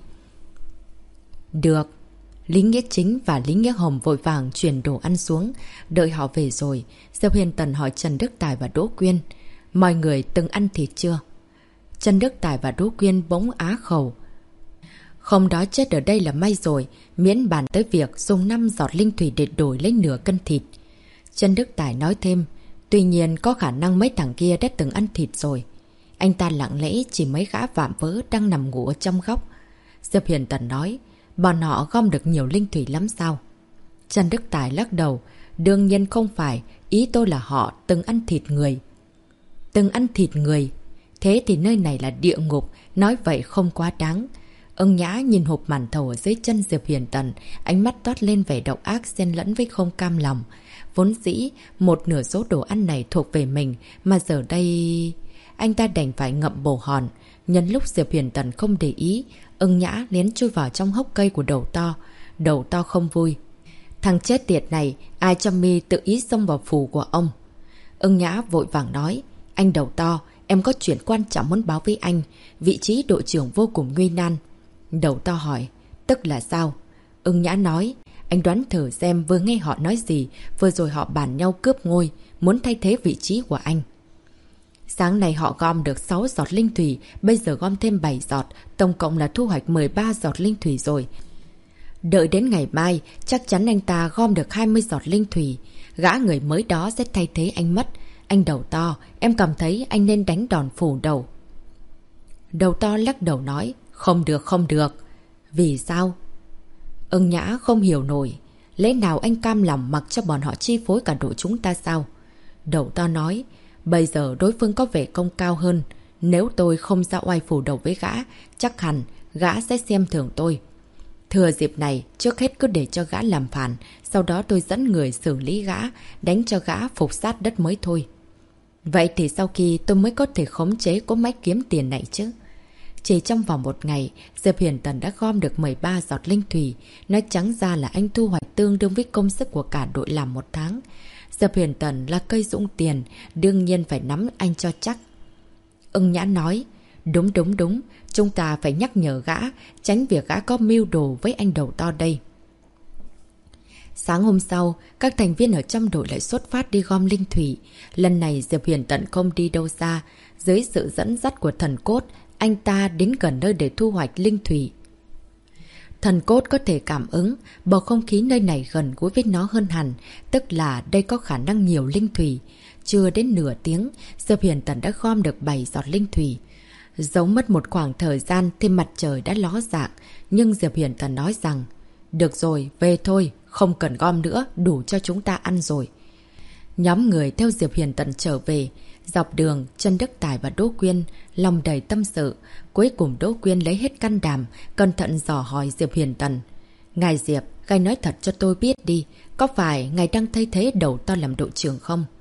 Được. Lý Nghĩa Chính và Lý Nghĩa Hồng vội vàng chuyển đồ ăn xuống. Đợi họ về rồi, Diệp Huyền Tần hỏi Trần Đức Tài và Đỗ Quyên. Mọi người từng ăn thịt chưa? Trần Đức Tài và Đỗ Quyên bỗng á khẩu. Không đói chết ở đây là may rồi, miễn bàn tới việc dùng 5 giọt linh thủy để đổi lấy nửa cân thịt. Trần Đức Tài nói thêm, tuy nhiên có khả năng mấy thằng kia đã từng ăn thịt rồi. Anh ta lặng lẽ chỉ mấy gã vạm vỡ đang nằm ngủ ở trong góc. Diệp Huyền Tần nói, bọn họ gom được nhiều linh thủy lắm sao? Trần Đức Tài lắc đầu, đương nhiên không phải, ý tôi là họ từng ăn thịt người. Từng ăn thịt người? Thế thì nơi này là địa ngục, nói vậy không quá đáng. Ưng Nhã nhìn hộp màn thầu ở dưới chân Diệp Huyền Tần, ánh mắt toát lên vẻ độc ác xen lẫn với không cam lòng. Vốn dĩ, một nửa số đồ ăn này thuộc về mình, mà giờ đây... Anh ta đành phải ngậm bồ hòn. Nhân lúc Diệp Huyền Tần không để ý, Ưng Nhã liến chui vào trong hốc cây của đầu to. Đầu to không vui. Thằng chết tiệt này, ai cho mi tự ý xông vào phủ của ông? Ưng Nhã vội vàng nói, anh đầu to, em có chuyện quan trọng muốn báo với anh. Vị trí đội trưởng vô cùng nguy nan. Đầu to hỏi, tức là sao? Ưng Nhã nói, anh đoán thử xem vừa nghe họ nói gì. Vừa rồi họ bàn nhau cướp ngôi, muốn thay thế vị trí của anh. Sáng nay họ gom được 6 giọt linh thủy, bây giờ gom thêm 7 giọt, tổng cộng là thu hoạch 13 giọt linh thủy rồi. Đợi đến ngày mai, chắc chắn anh ta gom được 20 giọt linh thủy. Gã người mới đó sẽ thay thế anh mất. Anh đầu to, em cảm thấy anh nên đánh đòn phủ đầu. Đầu to lắc đầu nói, không được, không được. Vì sao? Ưng Nhã không hiểu nổi. Lẽ nào anh cam lòng mặc cho bọn họ chi phối cả đội chúng ta sao? Đầu to nói, bây giờ đối phương có vẻ công cao hơn. Nếu tôi không ra oai phủ đầu với gã, chắc hẳn gã sẽ xem thường tôi. Thừa dịp này, trước hết cứ để cho gã làm phản, sau đó tôi dẫn người xử lý gã, đánh cho gã phục sát đất mới thôi. Vậy thì sau khi tôi mới có thể khống chế cỗ máy kiếm tiền này chứ? Chỉ trong vòng một ngày, Diệp Huyền Tần đã gom được 13 giọt linh thủy. Nói trắng ra là anh thu hoạch tương đương với công sức của cả đội làm một tháng. Diệp Huyền Tần là cây dũng tiền, đương nhiên phải nắm anh cho chắc. Ưng Nhã nói, đúng, chúng ta phải nhắc nhở gã, tránh việc gã có mưu đồ với anh đầu to đây. Sáng hôm sau, các thành viên ở trong đội lại xuất phát đi gom linh thủy. Lần này Diệp Huyền Tần không đi đâu xa. Dưới sự dẫn dắt của thần cốt, anh ta đến gần nơi để thu hoạch linh thủy. Thần cốt có thể cảm ứng, bầu không khí nơi này gần gũi với nó hơn hẳn, tức là đây có khả năng nhiều linh thủy. Chưa đến nửa tiếng, Diệp Huyền Tần đã gom được 7 giọt linh thủy. Giấu mất một khoảng thời gian thì mặt trời đã ló dạng, nhưng Diệp Huyền Tần nói rằng, được rồi, về thôi, không cần gom nữa, đủ cho chúng ta ăn rồi. Nhóm người theo Diệp Huyền Tần trở về. Dọc đường, Trần Đức Tài và Đỗ Quyên lòng đầy tâm sự. Cuối cùng Đỗ Quyên lấy hết can đảm, cẩn thận dò hỏi Diệp Huyền Tần. Ngài Diệp, ngài nói thật cho tôi biết đi, có phải ngài đang thay thế đầu to làm đội trưởng không?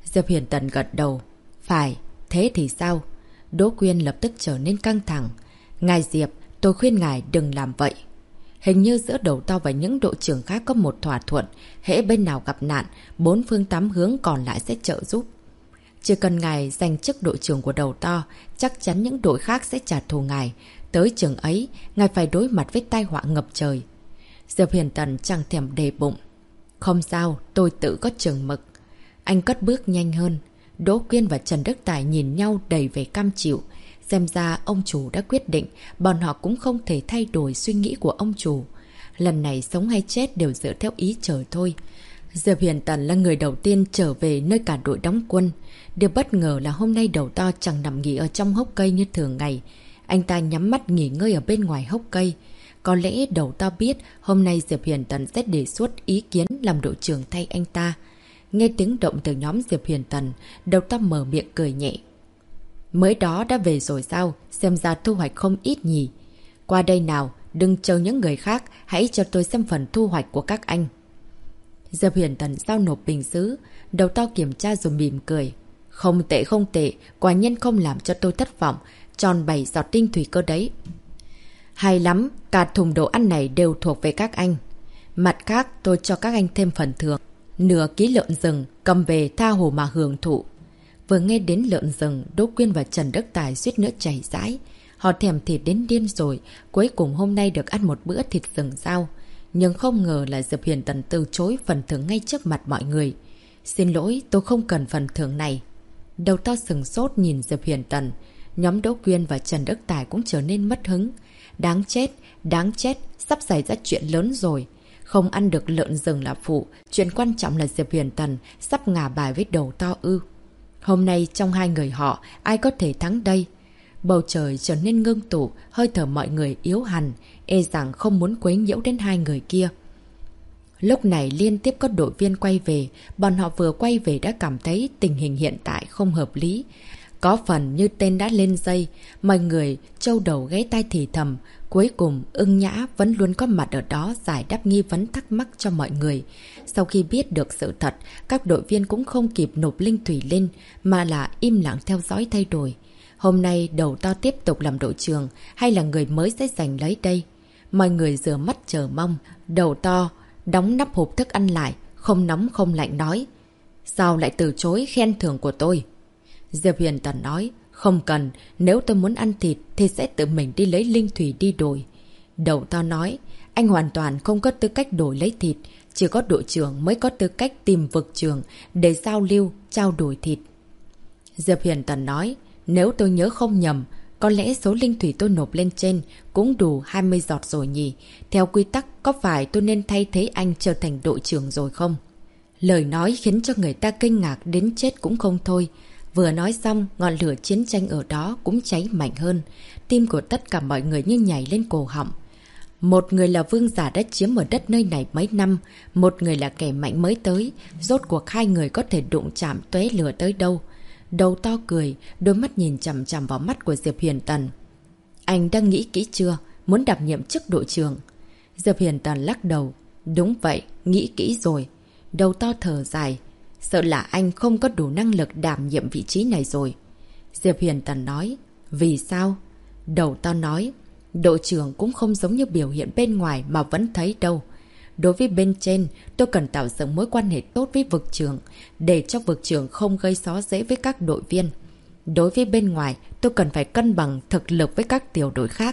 Diệp Huyền Tần gật đầu. Phải, thế thì sao? Đỗ Quyên lập tức trở nên căng thẳng. Ngài Diệp, tôi khuyên ngài đừng làm vậy. Hình như giữa Đầu To và những đội trưởng khác có một thỏa thuận. Hễ bên nào gặp nạn, 4 phương 8 hướng còn lại sẽ trợ giúp. Chỉ cần ngài giành chức đội trưởng của Đầu To, chắc chắn những đội khác sẽ trả thù ngài. Tới trường ấy, ngài phải đối mặt với tai họa ngập trời. Diệp Huyền Tần chẳng thèm đề bụng. Không sao, tôi tự có chừng mực. Anh cất bước nhanh hơn. Đỗ Quyên và Trần Đức Tài nhìn nhau đầy vẻ cam chịu. Xem ra ông chủ đã quyết định, bọn họ cũng không thể thay đổi suy nghĩ của ông chủ. Lần này sống hay chết đều dựa theo ý trời thôi. Diệp Huyền Tần là người đầu tiên trở về nơi cả đội đóng quân. Điều bất ngờ là hôm nay Đầu To chẳng nằm nghỉ ở trong hốc cây như thường ngày. Anh ta nhắm mắt nghỉ ngơi ở bên ngoài hốc cây. Có lẽ Đầu To biết hôm nay Diệp Huyền Tần sẽ đề xuất ý kiến làm đội trưởng thay anh ta. Nghe tiếng động từ nhóm Diệp Huyền Tần, Đầu To mở miệng cười nhẹ. Mới đó đã về rồi sao? Xem ra thu hoạch không ít nhỉ. Qua đây nào, đừng chờ những người khác, hãy cho tôi xem phần thu hoạch của các anh. Diệp Huyền Tần giao nộp bình sứ, Đầu To kiểm tra rồi mỉm cười. Không tệ không tệ, quả nhiên không làm cho tôi thất vọng, tròn 7 giọt tinh thủy cơ đấy. Hay lắm, cả thùng đồ ăn này đều thuộc về các anh. Mặt khác, tôi cho các anh thêm phần thưởng. Nửa ký lợn rừng, cầm về tha hồ mà hưởng thụ. Vừa nghe đến lợn rừng, Đỗ Quyên và Trần Đức Tài suýt nữa chảy rãi. Họ thèm thịt đến điên rồi, cuối cùng hôm nay được ăn một bữa thịt rừng sao. Nhưng không ngờ là Diệp Huyền Tần từ chối phần thưởng ngay trước mặt mọi người. Xin lỗi, tôi không cần phần thưởng này. Đầu To sừng sốt nhìn Diệp Huyền Tần. Nhóm Đỗ Quyên và Trần Đức Tài cũng trở nên mất hứng. Đáng chết, sắp xảy ra chuyện lớn rồi. Không ăn được lợn rừng là phụ, chuyện quan trọng là Diệp Huyền Tần sắp ngả bài với Đầu To ư. Hôm nay trong hai người họ, ai có thể thắng đây? Bầu trời trở nên ngưng tụ, hơi thở mọi người yếu hẳn, e rằng không muốn quấy nhiễu đến hai người kia. Lúc này liên tiếp có đội viên quay về, bọn họ vừa quay về đã cảm thấy tình hình hiện tại không hợp lý. Có phần như tên đã lên dây, mọi người trâu đầu ghé tai thì thầm. Cuối cùng, Ưng Nhã vẫn luôn có mặt ở đó giải đáp nghi vấn thắc mắc cho mọi người. Sau khi biết được sự thật, các đội viên cũng không kịp nộp linh thủy lên, mà là im lặng theo dõi thay đổi. Hôm nay Đầu To tiếp tục làm đội trưởng, hay là người mới sẽ giành lấy đây? Mọi người rửa mắt chờ mong. Đầu To đóng nắp hộp thức ăn lại, không nóng không lạnh nói. Sao lại từ chối khen thưởng của tôi? Diệp Huyền Tần nói, không cần, nếu tôi muốn ăn thịt thì sẽ tự mình đi lấy linh thủy đi đổi. Đầu To nói, anh hoàn toàn không có tư cách đổi lấy thịt, chỉ có đội trưởng mới có tư cách tìm vực trưởng để giao lưu, trao đổi thịt. Diệp Huyền Tần nói, nếu tôi nhớ không nhầm, có lẽ số linh thủy tôi nộp lên trên cũng đủ 20 giọt rồi nhỉ. Theo quy tắc, có phải tôi nên thay thế anh trở thành đội trưởng rồi không? Lời nói khiến cho người ta kinh ngạc đến chết cũng không thôi. Vừa nói xong, ngọn lửa chiến tranh ở đó cũng cháy mạnh hơn. Tim của tất cả mọi người như nhảy lên cổ họng. Một người là vương giả đã chiếm ở đất nơi này mấy năm, một người là kẻ mạnh mới tới. Rốt cuộc hai người có thể đụng chạm tóe lửa tới đâu? Đầu To cười, đôi mắt nhìn chằm chằm vào mắt của Diệp Huyền Tần. Anh đang nghĩ kỹ chưa? Muốn đảm nhiệm chức đội trưởng? Diệp Huyền Tần lắc đầu. Đúng vậy, nghĩ kỹ rồi. Đầu To thở dài. Sợ là anh không có đủ năng lực đảm nhiệm vị trí này rồi. Diệp Huyền Tần nói. Vì sao? Đầu To nói. Đội trưởng cũng không giống như biểu hiện bên ngoài mà vẫn thấy đâu. Đối với bên trên, tôi cần tạo dựng mối quan hệ tốt với vực trưởng, để cho vực trưởng không gây xó dễ với các đội viên. Đối với bên ngoài, tôi cần phải cân bằng thực lực với các tiểu đội khác.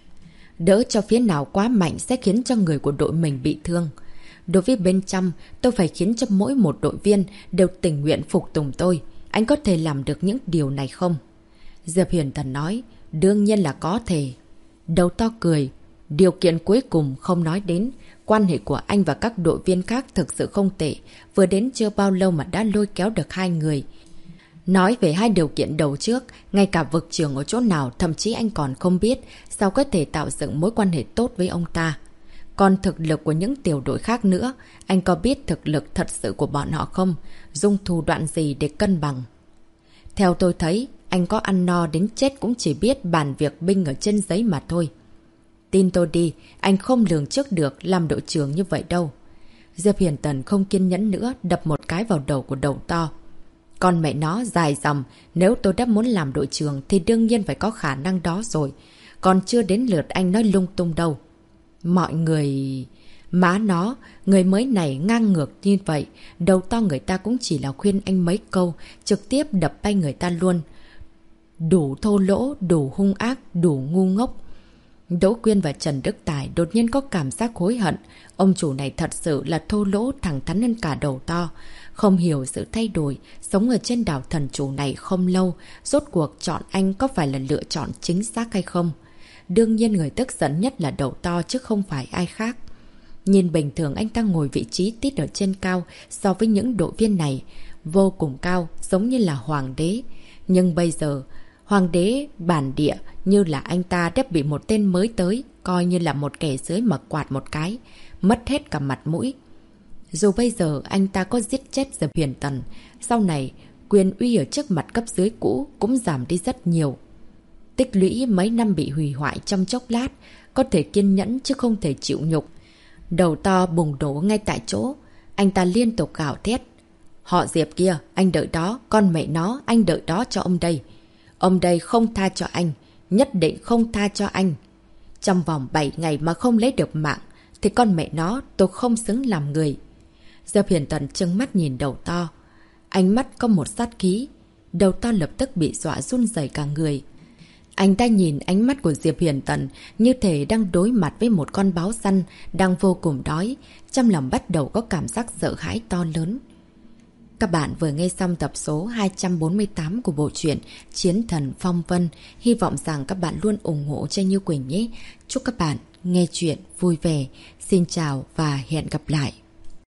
Đỡ cho phía nào quá mạnh sẽ khiến cho người của đội mình bị thương. Đối với bên trong, tôi phải khiến cho mỗi một đội viên đều tình nguyện phục tùng tôi. Anh có thể làm được những điều này không? Diệp Huyền Tần nói, đương nhiên là có thể. Đầu To cười, điều kiện cuối cùng không nói đến. Quan hệ của anh và các đội viên khác thực sự không tệ. Vừa đến chưa bao lâu mà đã lôi kéo được hai người. Nói về hai điều kiện đầu trước, ngay cả vực trưởng ở chỗ nào thậm chí anh còn không biết, sao có thể tạo dựng mối quan hệ tốt với ông ta. Còn thực lực của những tiểu đội khác nữa, anh có biết thực lực thật sự của bọn họ không? Dùng thủ đoạn gì để cân bằng? Theo tôi thấy, anh có ăn no đến chết cũng chỉ biết bàn việc binh ở trên giấy mà thôi. Tin tôi đi, anh không lường trước được làm đội trưởng như vậy đâu. Diệp Huyền Tần không kiên nhẫn nữa, đập một cái vào đầu của Đầu To. Con mẹ nó dài dòng, nếu tôi đã muốn làm đội trưởng thì đương nhiên phải có khả năng đó rồi. Còn chưa đến lượt anh nói lung tung đâu. Mọi người... Má nó, người mới này ngang ngược như vậy, đầu to người ta cũng chỉ là khuyên anh mấy câu, trực tiếp đập bay người ta luôn. Đủ thô lỗ, đủ hung ác, đủ ngu ngốc. Đỗ Quyên và Trần Đức Tài đột nhiên có cảm giác hối hận. Ông chủ này thật sự là thô lỗ thẳng thắn hơn cả đầu to. Không hiểu sự thay đổi, sống ở trên đảo thần chủ này không lâu, rốt cuộc chọn anh có phải là lựa chọn chính xác hay không? Đương nhiên người tức giận nhất là đầu to chứ không phải ai khác. Nhìn bình thường anh ta ngồi vị trí tít ở trên cao so với những đội viên này, vô cùng cao, giống như là hoàng đế. Nhưng bây giờ, hoàng đế bản địa như là anh ta đã bị một tên mới tới, coi như là một kẻ dưới mà quạt một cái, mất hết cả mặt mũi. Dù bây giờ anh ta có giết chết Diệp Huyền Tần, sau này quyền uy ở trước mặt cấp dưới cũ cũng giảm đi rất nhiều. Tích lũy mấy năm bị hủy hoại trong chốc lát, có thể kiên nhẫn chứ không thể chịu nhục. Đầu to bùng nổ ngay tại chỗ, anh ta liên tục gào thét. Họ Diệp kia, anh đợi đó, con mẹ nó, anh đợi đó cho ông đây. Ông đây không tha cho anh, nhất định không tha cho anh. Trong vòng 7 ngày mà không lấy được mạng, thì con mẹ nó tôi không xứng làm người. Diệp Huyền Tần trừng mắt nhìn đầu to. Ánh mắt có một sát khí. Đầu to lập tức bị dọa run rẩy cả người. Anh ta nhìn ánh mắt của Diệp Huyền Tần như thể đang đối mặt với một con báo săn đang vô cùng đói. Trong lòng bắt đầu có cảm giác sợ hãi to lớn. Các bạn vừa nghe xong tập số 248 của bộ truyện Chiến Thần Phong Vân. Hy vọng rằng các bạn luôn ủng hộ cho Như Quỳnh nhé. Chúc các bạn nghe chuyện vui vẻ. Xin chào và hẹn gặp lại.